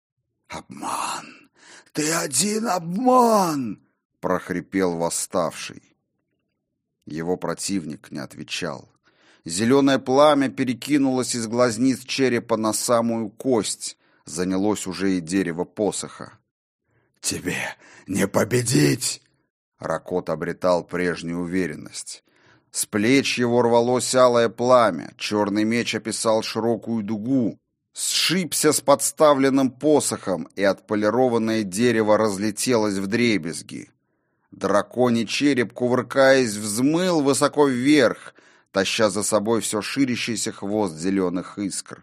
B: «Обман! Ты один обман!» —
A: прохрипел восставший. Его противник не отвечал. Зеленое пламя перекинулось из глазниц черепа на самую кость, занялось уже и дерево посоха.
B: «Тебе не победить!»
A: Ракот обретал прежнюю уверенность. С плеч его рвалось алое пламя, черный меч описал широкую дугу, сшибся с подставленным посохом, и отполированное дерево разлетелось вдребезги. Драконий череп, кувыркаясь, взмыл высоко вверх, таща за собой все ширящийся хвост зеленых искр.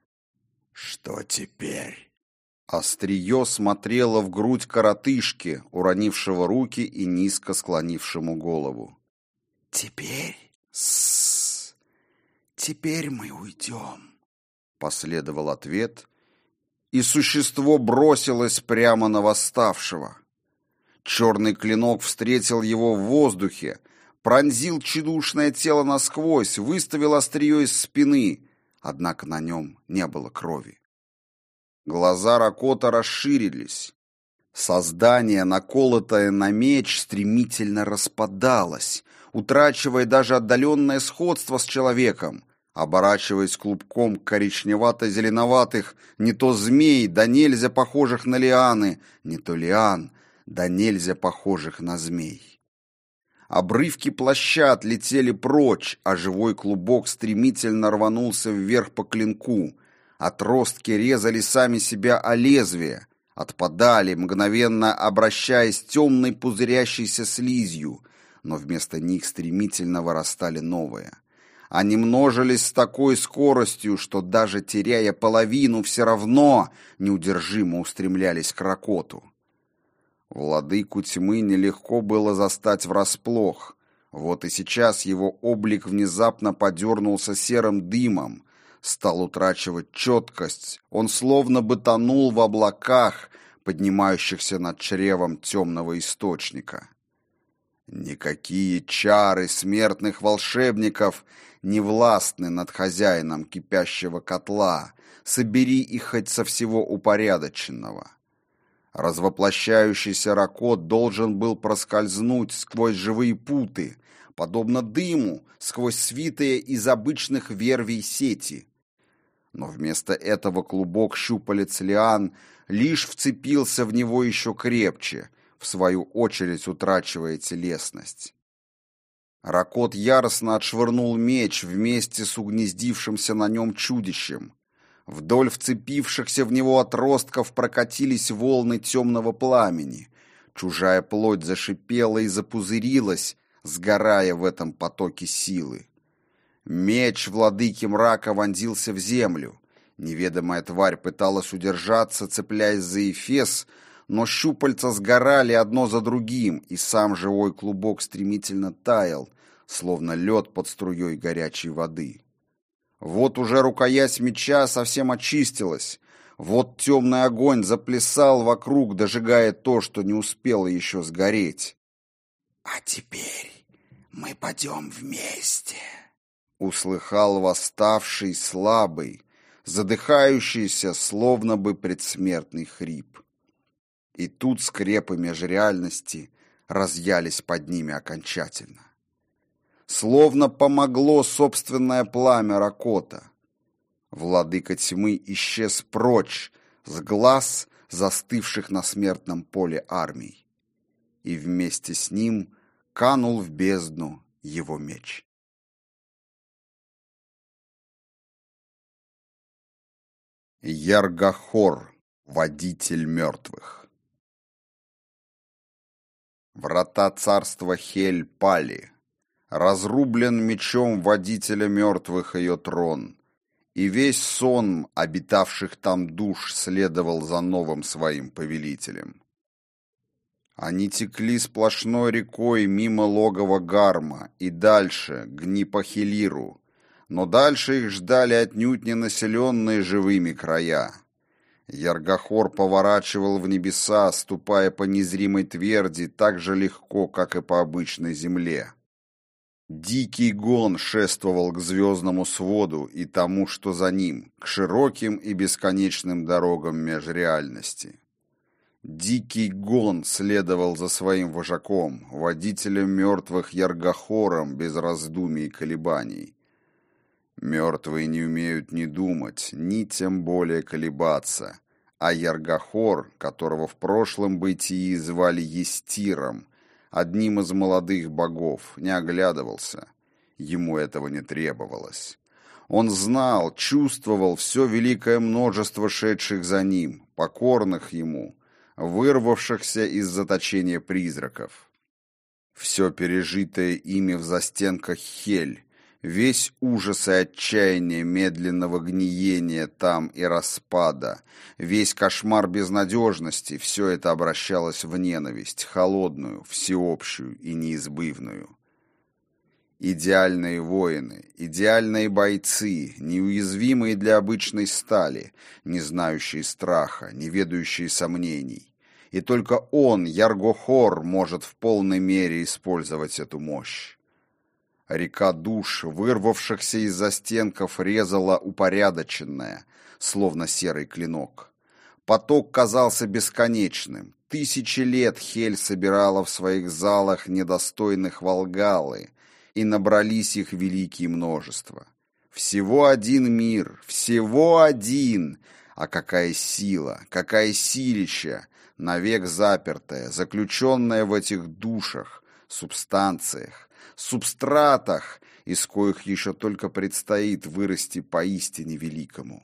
B: «Что теперь?»
A: Острие смотрело в грудь коротышки, уронившего руки и низко склонившему голову.
B: «Теперь? С-с-с. Теперь мы уйдем»,
A: — последовал ответ, и существо бросилось прямо на восставшего. Черный клинок встретил его в воздухе, пронзил тщедушное тело насквозь, выставил острие из спины, однако на нем не было крови. Глаза Ракота расширились. Создание, наколотое на меч, стремительно распадалось, утрачивая даже отдаленное сходство с человеком, оборачиваясь клубком коричневато-зеленоватых, не то змей, да нельзя похожих на лианы, не то лиан, да нельзя похожих на змей. Обрывки плаща отлетели прочь, а живой клубок стремительно рванулся вверх по клинку. Отростки резали сами себя о лезвие, отпадали, мгновенно обращаясь темной пузырящейся слизью, но вместо них стремительно вырастали новые. Они множились с такой скоростью, что даже теряя половину, все равно неудержимо устремлялись к Ракоту. Владыку тьмы нелегко было застать врасплох. Вот и сейчас его облик внезапно подернулся серым дымом, стал утрачивать четкость, он словно бы тонул в облаках, поднимающихся над чревом темного источника. Никакие чары смертных волшебников не властны над хозяином кипящего котла, собери их хоть со всего упорядоченного. Развоплощающийся Ракот должен был проскользнуть сквозь живые путы, подобно дыму, сквозь свитые из обычных вервей сети. Но вместо этого клубок щупалец лиан лишь вцепился в него еще крепче, в свою очередь утрачивая телесность. Ракот яростно отшвырнул меч вместе с угнездившимся на нем чудищем. Вдоль вцепившихся в него отростков прокатились волны темного пламени. Чужая плоть зашипела и запузырилась, сгорая в этом потоке силы. Меч владыки мрака вонзился в землю. Неведомая тварь пыталась удержаться, цепляясь за эфес, но щупальца сгорали одно за другим, и сам живой клубок стремительно таял, словно лед под струей горячей воды. Вот уже рукоять меча совсем очистилась, вот темный огонь заплясал вокруг, дожигая то, что не успело еще сгореть.
B: «А теперь мы пойдем вместе»,
A: — услыхал восставший слабый, задыхающийся, словно бы предсмертный хрип. И тут скрепы межреальности разъялись под ними окончательно. Словно помогло собственное пламя Ракота. Владыка тьмы исчез прочь, с глаз застывших на смертном поле армий. И вместе с ним канул в бездну его меч. Яргохор, водитель мертвых. Врата царства Хель пали. Разрублен мечом водителя мертвых ее трон, и весь сон обитавших там душ следовал за новым своим повелителем. Они текли сплошной рекой мимо логова Гарма и дальше, к Гнипахилиру, но дальше их ждали отнюдь не населенные живыми края. Яргохор поворачивал в небеса, ступая по незримой тверди так же легко, как и по обычной земле. Дикий гон шествовал к звездному своду и тому, что за ним, к широким и бесконечным дорогам межреальности. Дикий гон следовал за своим вожаком, водителем мертвых Яргохором, без раздумий и колебаний. Мертвые не умеют ни думать, ни тем более колебаться, а Яргохор, которого в прошлом бытии звали Естиром, одним из молодых богов, не оглядывался. Ему этого не требовалось. Он знал, чувствовал все великое множество шедших за ним, покорных ему, вырвавшихся из заточения призраков. Все пережитое ими в застенках Хель, весь ужас и отчаяние медленного гниения там и распада, весь кошмар безнадежности, все это обращалось в ненависть, холодную, всеобщую и неизбывную. Идеальные воины, идеальные бойцы, неуязвимые для обычной стали, не знающие страха, не ведающие сомнений. И только он, Яргохор, может в полной мере использовать эту мощь. Река душ, вырвавшихся из застенков, резала упорядоченная, словно серый клинок. Поток казался бесконечным. Тысячи лет Хель собирала в своих залах недостойных Волгалы, и набрались их великие множества. Всего один мир, всего один, а какая сила, какая силища, навек запертая, заключенная в этих душах, субстанциях, субстратах, из коих еще только предстоит вырасти поистине великому.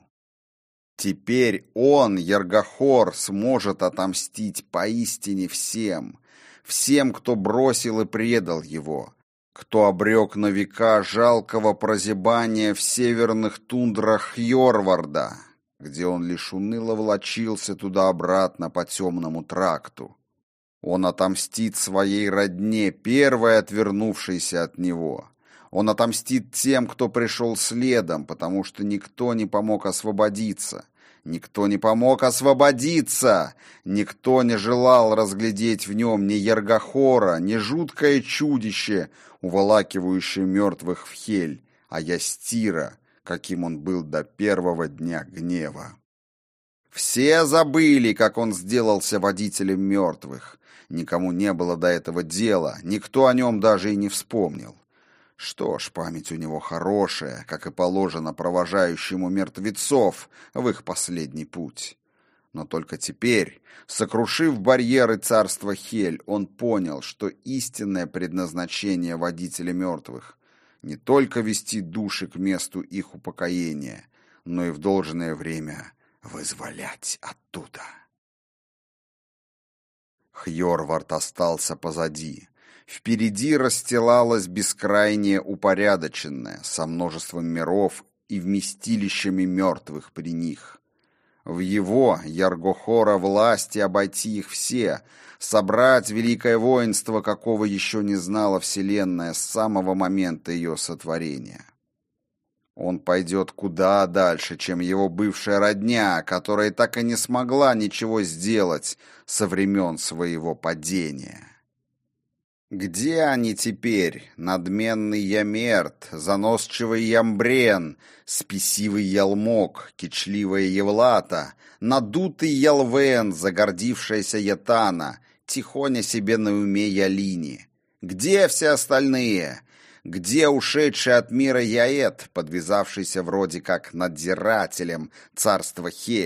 A: Теперь он, Яргохор, сможет отомстить поистине всем, всем, кто бросил и предал его, кто обрек на века жалкого прозябания в северных тундрах Йорварда, где он лишь уныло влачился туда-обратно по темному тракту. Он отомстит своей родне, первой отвернувшейся от него. Он отомстит тем, кто пришел следом, потому что никто не помог освободиться. Никто не помог освободиться! Никто не желал разглядеть в нем ни Яргохора, ни жуткое чудище, уволакивающее мертвых в Хель, а Ястира, каким он был до первого дня гнева. Все забыли, как он сделался водителем мертвых. Никому не было до этого дела, никто о нем даже и не вспомнил. Что ж, память у него хорошая, как и положено провожающему мертвецов в их последний путь. Но только теперь, сокрушив барьеры царства Хель, он понял, что истинное предназначение водителя мертвых не только вести души к месту их упокоения, но и в должное время вызволять оттуда. Хьорвард остался позади. Впереди расстилалась бескрайняя упорядоченная, со множеством миров и вместилищами мертвых при них. В его, Яргохора, власти обойти их все, собрать великое воинство, какого еще не знала Вселенная с самого момента ее сотворения. Он пойдет куда дальше, чем его бывшая родня, которая так и не смогла ничего сделать со времен своего падения. Где они теперь, надменный Ямерт, заносчивый Ямбрен, спесивый Ялмок, кичливая Евлата, надутый Ялвен, загордившаяся Ятана, тихоня себе на уме Ялини? Где все остальные? Где ушедший от мира Яэт, подвязавшийся вроде как надзирателем царства Хель,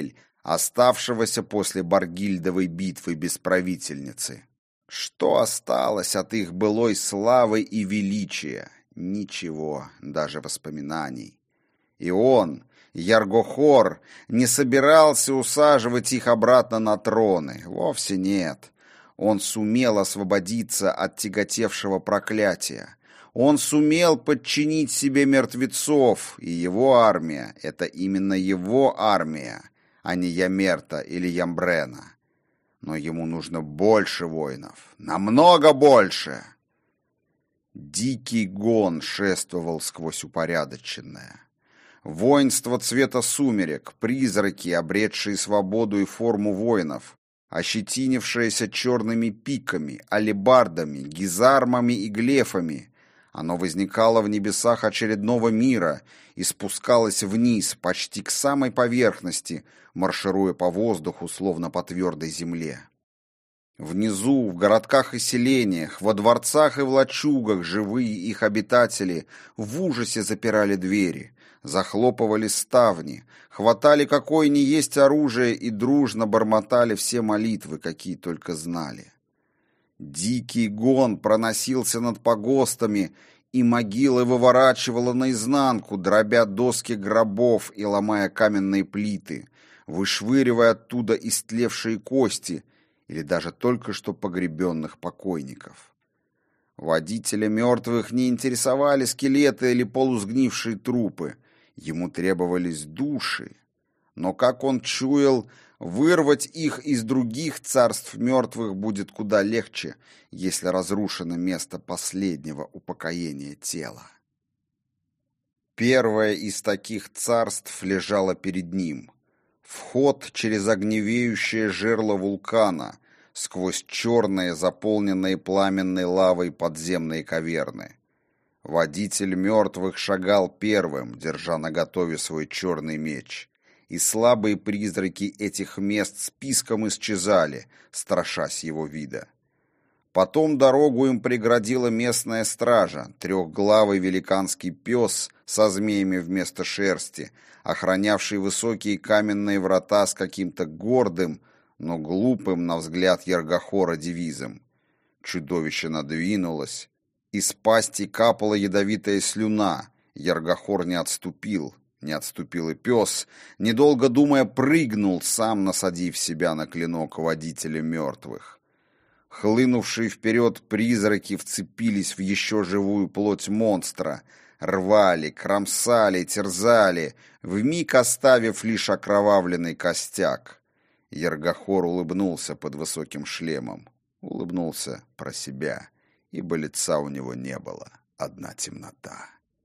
A: оставшегося после Баргильдовой битвы без правительницы. Что осталось от их былой славы и величия? Ничего, даже воспоминаний. И он, Яргохор, не собирался усаживать их обратно на троны. Вовсе нет. Он сумел освободиться от тяготевшего проклятия. Он сумел подчинить себе мертвецов, и его армия — это именно его армия, а не Ямерта или Ямбрена. Но ему нужно больше воинов, намного больше. Дикий гон шествовал сквозь упорядоченное. Воинство цвета сумерек, призраки, обретшие свободу и форму воинов, ощетинившееся черными пиками, алебардами, гизармами и глефами. Оно возникало в небесах очередного мира и спускалось вниз, почти к самой поверхности, маршируя по воздуху, словно по твердой земле. Внизу, в городках и селениях, во дворцах и в лачугах живые их обитатели в ужасе запирали двери, захлопывали ставни, хватали какое ни есть оружие и дружно бормотали все молитвы, какие только знали. Дикий гон проносился над погостами, и могилы выворачивало наизнанку, дробя доски гробов и ломая каменные плиты, вышвыривая оттуда истлевшие кости или даже только что погребенных покойников. Водителя мертвых не интересовали скелеты или полусгнившие трупы, ему требовались души. Но, как он чуял, вырвать их из других царств мертвых будет куда легче, если разрушено место последнего упокоения тела. Первое из таких царств лежало перед ним. Вход через огневеющее жерло вулкана, сквозь черные, заполненные пламенной лавой подземные каверны. Водитель мертвых шагал первым, держа наготове свой черный меч. И слабые призраки этих мест списком исчезали, страшась его вида. Потом дорогу им преградила местная стража, трехглавый великанский пес со змеями вместо шерсти, охранявший высокие каменные врата с каким-то гордым, но глупым, на взгляд Яргохора, девизом. Чудовище надвинулось, из пасти капала ядовитая слюна, Яргохор не отступил. Не отступил и пес, недолго думая, прыгнул, сам насадив себя на клинок водителя мертвых. Хлынувшие вперед призраки вцепились в еще живую плоть монстра, рвали, кромсали, терзали, вмиг оставив лишь окровавленный костяк. Яргохор улыбнулся под высоким шлемом, улыбнулся про себя, ибо лица у него не было, одна темнота.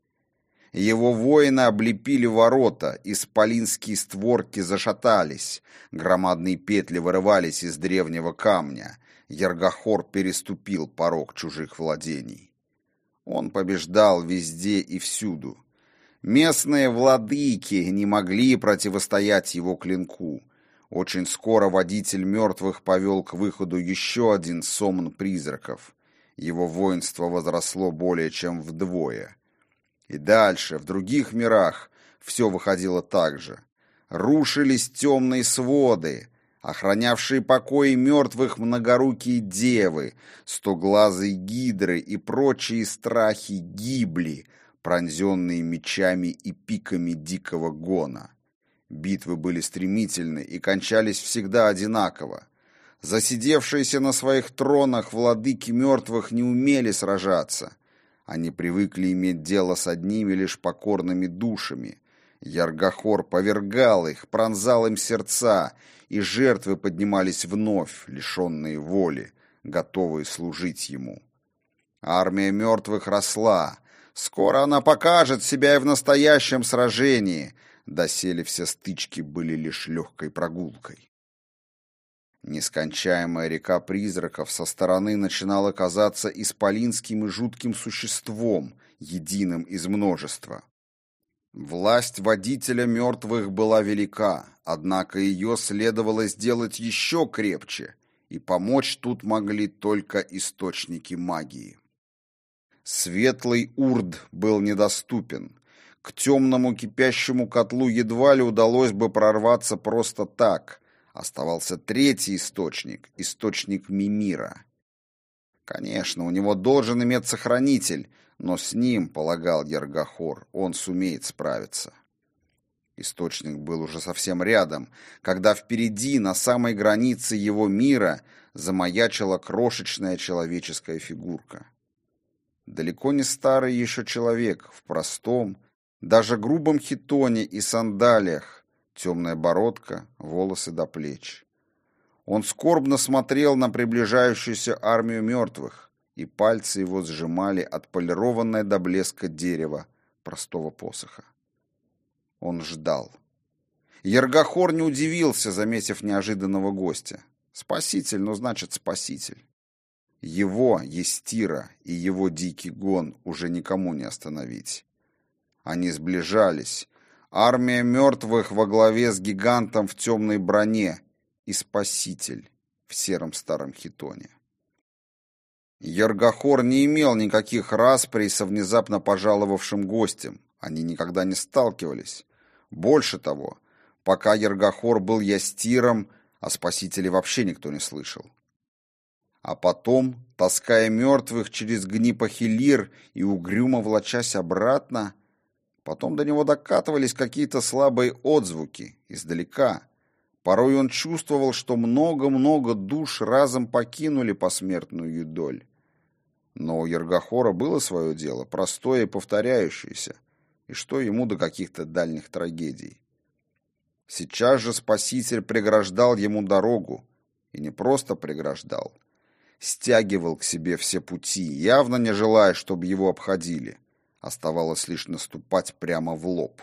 A: Его воины облепили ворота, исполинские створки зашатались, громадные петли вырывались из древнего камня. Яргохор переступил порог чужих владений. Он побеждал везде и всюду. Местные владыки не могли противостоять его клинку. Очень скоро водитель мертвых повел к выходу еще один сомн призраков. Его воинство возросло более чем вдвое. И дальше, в других мирах, все выходило так же. Рушились темные своды, охранявшие покои мертвых многорукие девы, стоглазые гидры и прочие страхи гибли, пронзенные мечами и пиками дикого гона. Битвы были стремительны и кончались всегда одинаково. Засидевшиеся на своих тронах владыки мертвых не умели сражаться. Они привыкли иметь дело с одними лишь покорными душами. Яргохор повергал их, пронзал им сердца, и жертвы поднимались вновь, лишенные воли, готовые служить ему. Армия мертвых росла. Скоро она покажет себя и в настоящем сражении. Доселе все стычки были лишь легкой прогулкой. Нескончаемая река призраков со стороны начинала казаться исполинским и жутким существом, единым из множества. Власть водителя мертвых была велика, однако ее следовало сделать еще крепче, и помочь тут могли только источники магии. Светлый Урд был недоступен. К темному кипящему котлу едва ли удалось бы прорваться просто так. Оставался третий источник, источник Мимира. Конечно, у него должен иметься хранитель, но с ним, полагал Ергохор, он сумеет справиться. Источник был уже совсем рядом, когда впереди, на самой границе его мира, замаячила крошечная человеческая фигурка. Далеко не старый еще человек, в простом, даже грубом хитоне и сандалиях, темная бородка, волосы до плеч. Он скорбно смотрел на приближающуюся армию мертвых, и пальцы его сжимали отполированное до блеска дерево простого посоха. Он ждал. Ергохор не удивился, заметив неожиданного гостя. Спаситель, ну значит спаситель. Его, Естира, и его дикий гон уже никому не остановить. Они сближались. Армия мертвых во главе с гигантом в темной броне и спаситель в сером старом хитоне. Ергохор не имел никаких расприй со внезапно пожаловавшим гостем. Они никогда не сталкивались. Больше того, пока Ергохор был Ястиром, о спасителе вообще никто не слышал. А потом, таская мертвых через Гнипахилир и угрюмо влачась обратно, потом до него докатывались какие-то слабые отзвуки издалека. Порой он чувствовал, что много-много душ разом покинули посмертную юдоль. Но у Ергохора было свое дело, простое и повторяющееся, и что ему до каких-то дальних трагедий. Сейчас же Спаситель преграждал ему дорогу, и не просто преграждал, стягивал к себе все пути, явно не желая, чтобы его обходили. Оставалось лишь наступать прямо в лоб.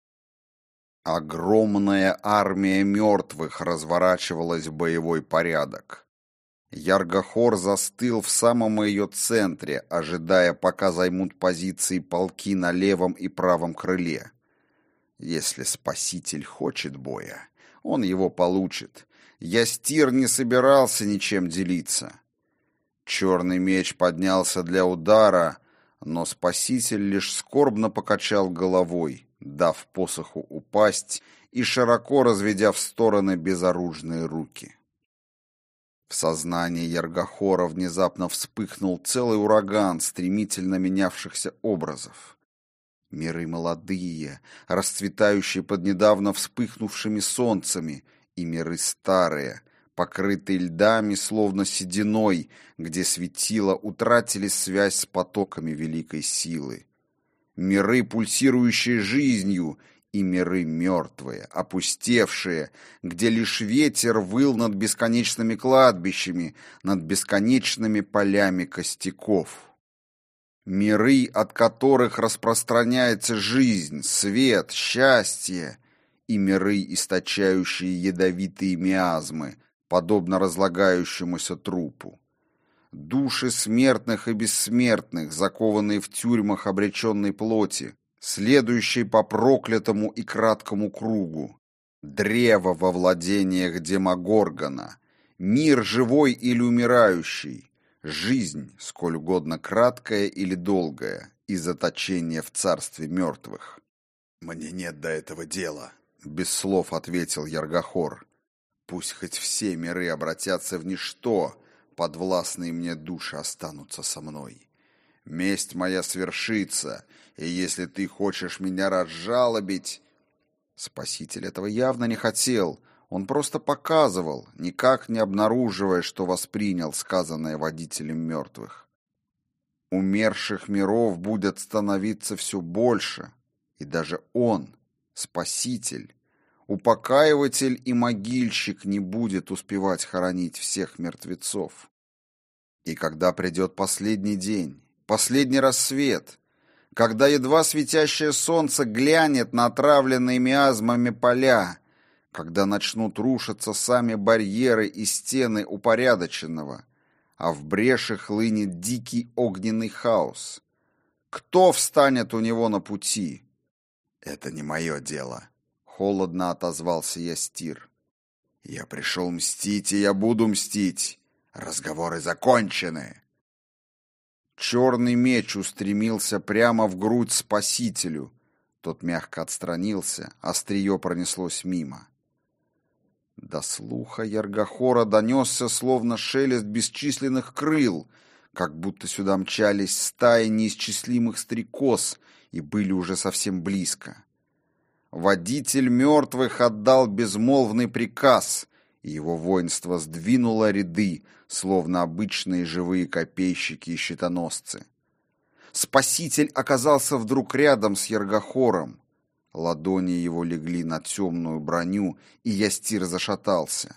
A: Огромная армия мертвых разворачивалась в боевой порядок. Ергохор застыл в самом ее центре, ожидая, пока займут позиции полки на левом и правом крыле. Если Спаситель хочет боя, он его получит. Ястир не собирался ничем делиться. Черный меч поднялся для удара, но Спаситель лишь скорбно покачал головой, дав посоху упасть и широко разведя в стороны безоружные руки. В сознании Ергохора внезапно вспыхнул целый ураган стремительно менявшихся образов. Миры молодые, расцветающие под недавно вспыхнувшими солнцами, и миры старые, покрытые льдами, словно сединой, где светила утратили связь с потоками великой силы. Миры, пульсирующие жизнью, и миры мертвые, опустевшие, где лишь ветер выл над бесконечными кладбищами, над бесконечными полями костяков. Миры, от которых распространяется жизнь, свет, счастье, и миры, источающие ядовитые миазмы, подобно разлагающемуся трупу. Души смертных и бессмертных, закованные в тюрьмах обреченной плоти, следующие по проклятому и краткому кругу. Древо во владениях Демогоргона, мир живой или умирающий, жизнь, сколь угодно краткая или долгая, и заточение в царстве мертвых.
B: «Мне нет до этого дела», —
A: без слов ответил Ергохор. «Пусть хоть все миры обратятся в ничто, подвластные мне души останутся со мной. Месть моя свершится, и если ты хочешь меня разжалобить...» Спаситель этого явно не хотел, он просто показывал, никак не обнаруживая, что воспринял сказанное водителем мертвых. Умерших миров будет становиться все больше, и даже он, Спаситель, упокаиватель и могильщик, не будет успевать хоронить всех мертвецов. И когда придет последний день, последний рассвет, когда едва светящее солнце глянет на отравленные миазмами поля, когда начнут рушиться сами барьеры и стены упорядоченного, а в бреши хлынет дикий огненный хаос, кто встанет у него на пути?
B: «Это не мое дело»,
A: — холодно отозвался Ястир.
B: «Я пришел мстить, и я буду мстить. Разговоры закончены».
A: Черный меч устремился прямо в грудь Спасителю. Тот мягко отстранился, острие пронеслось мимо. До слуха Яргохора донесся словно шелест бесчисленных крыл, как будто сюда мчались стаи неисчислимых стрекоз и были уже совсем близко. Водитель мертвых отдал безмолвный приказ, и его воинство сдвинуло ряды, словно обычные живые копейщики и щитоносцы. Спаситель оказался вдруг рядом с Яргохором. Ладони его легли на темную броню, и Ястир зашатался.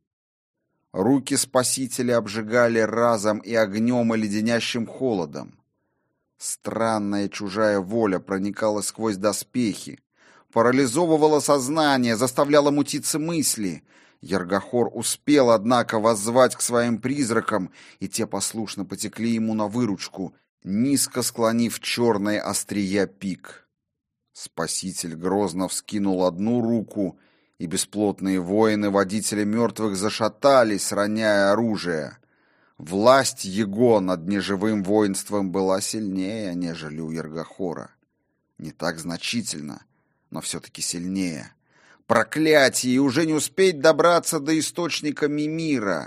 A: Руки спасителя обжигали разом и огнем, и леденящим холодом. Странная чужая воля проникала сквозь доспехи, парализовывала сознание, заставляла мутиться мысли. Яргохор успел, однако, воззвать к своим призракам, и те послушно потекли ему на выручку, низко склонив черные острия пик. Спаситель грозно вскинул одну руку, и бесплотные воины водителя мертвых зашатались, роняя оружие. Власть его над неживым воинством была сильнее, нежели у Яргохора. Не так значительно, но все-таки сильнее. Проклятие! И уже не успеть добраться до источника Мимира.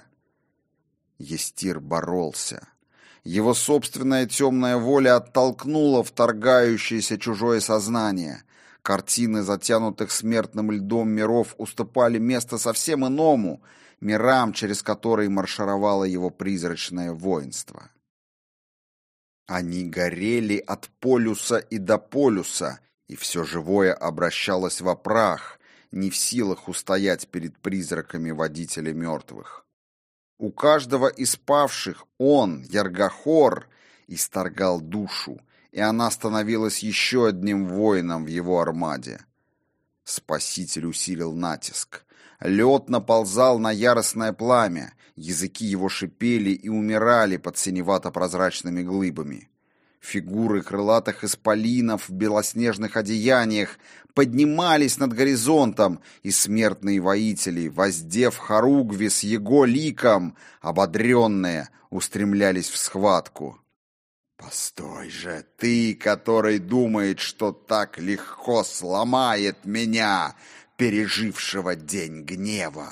A: Ястир боролся. Его собственная темная воля оттолкнула вторгающееся чужое сознание. Картины, затянутых смертным льдом миров, уступали место совсем иному, мирам, через которые маршировало его призрачное воинство. Они горели от полюса и до полюса, и все живое обращалось в прах, не в силах устоять перед призраками водителя мертвых. У каждого из павших он, Яргохор, исторгал душу, и она становилась еще одним воином в его армаде. Спаситель усилил натиск. Лед наползал на яростное пламя, языки его шипели и умирали под синевато-прозрачными глыбами. Фигуры крылатых исполинов в белоснежных одеяниях поднимались над горизонтом, и смертные воители, воздев хоругви с его ликом, ободренные, устремлялись в схватку. «Постой же, ты, который думает, что так легко сломает меня, пережившего день гнева!»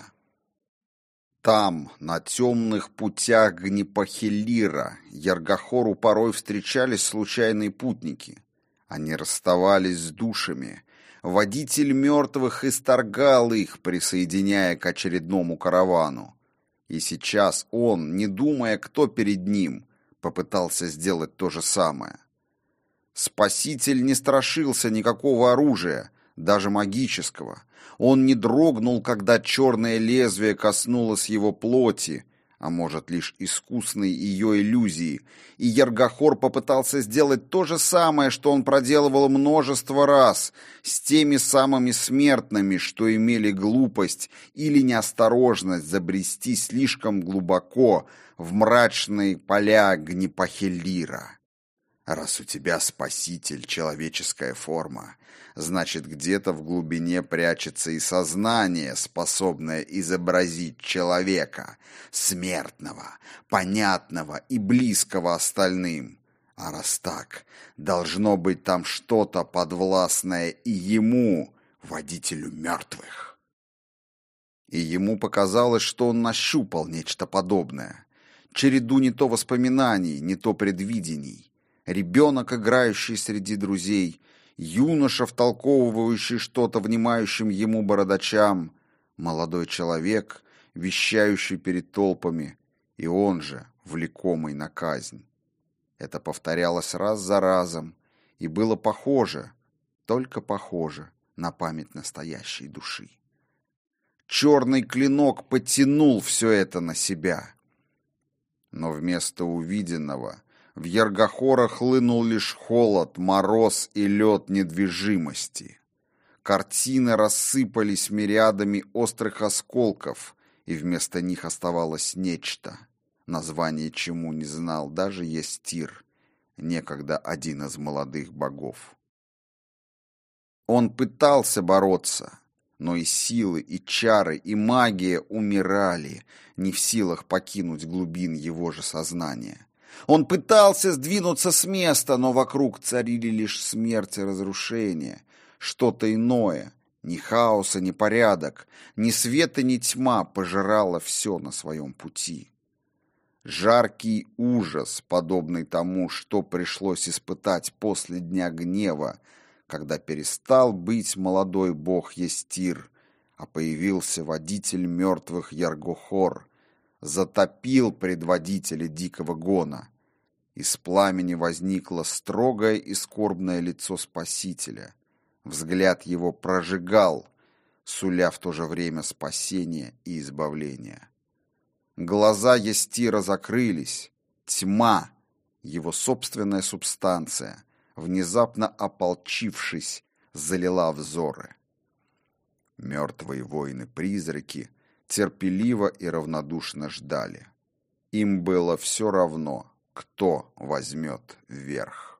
A: Там, на темных путях Гнепахеллира, Яргохору порой встречались случайные путники. Они расставались с душами. Водитель мертвых исторгал их, присоединяя к очередному каравану. И сейчас он, не думая, кто перед ним, попытался сделать то же самое. Спаситель не страшился никакого оружия, даже магического. Он не дрогнул, когда черное лезвие коснулось его плоти, а может, лишь искусной ее иллюзии, и Яргохор попытался сделать то же самое, что он проделывал множество раз, с теми самыми смертными, что имели глупость или неосторожность забрести слишком глубоко в мрачные поля Гнепахеллира. Раз у тебя, спаситель, человеческая форма, значит, где-то в глубине прячется и сознание, способное изобразить человека, смертного, понятного и близкого остальным. А раз так, должно быть там что-то подвластное и ему, водителю мертвых. И ему показалось, что он нащупал нечто подобное. Череду не то воспоминаний, не то предвидений. Ребенок, играющий среди друзей, юноша, втолковывающий что-то внимающим ему бородачам, молодой человек, вещающий перед толпами, и он же, влекомый на казнь. Это повторялось раз за разом, и было похоже, только похоже, на память настоящей души. Черный клинок потянул все это на себя. Но вместо увиденного в Яргохора хлынул лишь холод, мороз и лед недвижимости. Картины рассыпались мириадами острых осколков, и вместо них оставалось нечто, название чему не знал даже Ястир, некогда один из молодых богов. Он пытался бороться, но и силы, и чары, и магия умирали, не в силах покинуть глубин его же сознания. Он пытался сдвинуться с места, но вокруг царили лишь смерть и разрушение. Что-то иное, ни хаоса, ни порядок, ни света, ни тьма пожирало все на своем пути. Жаркий ужас, подобный тому, что пришлось испытать после Дня Гнева, когда перестал быть молодой бог Естир, а появился водитель мертвых Яргохор, затопил предводителя дикого гона. Из пламени возникло строгое и скорбное лицо Спасителя. Взгляд его прожигал, суля в то же время спасение и избавление. Глаза Естира закрылись. Тьма, его собственная субстанция, внезапно ополчившись, залила взоры. Мертвые воины-призраки терпеливо и равнодушно ждали. Им было все равно, кто возьмет верх.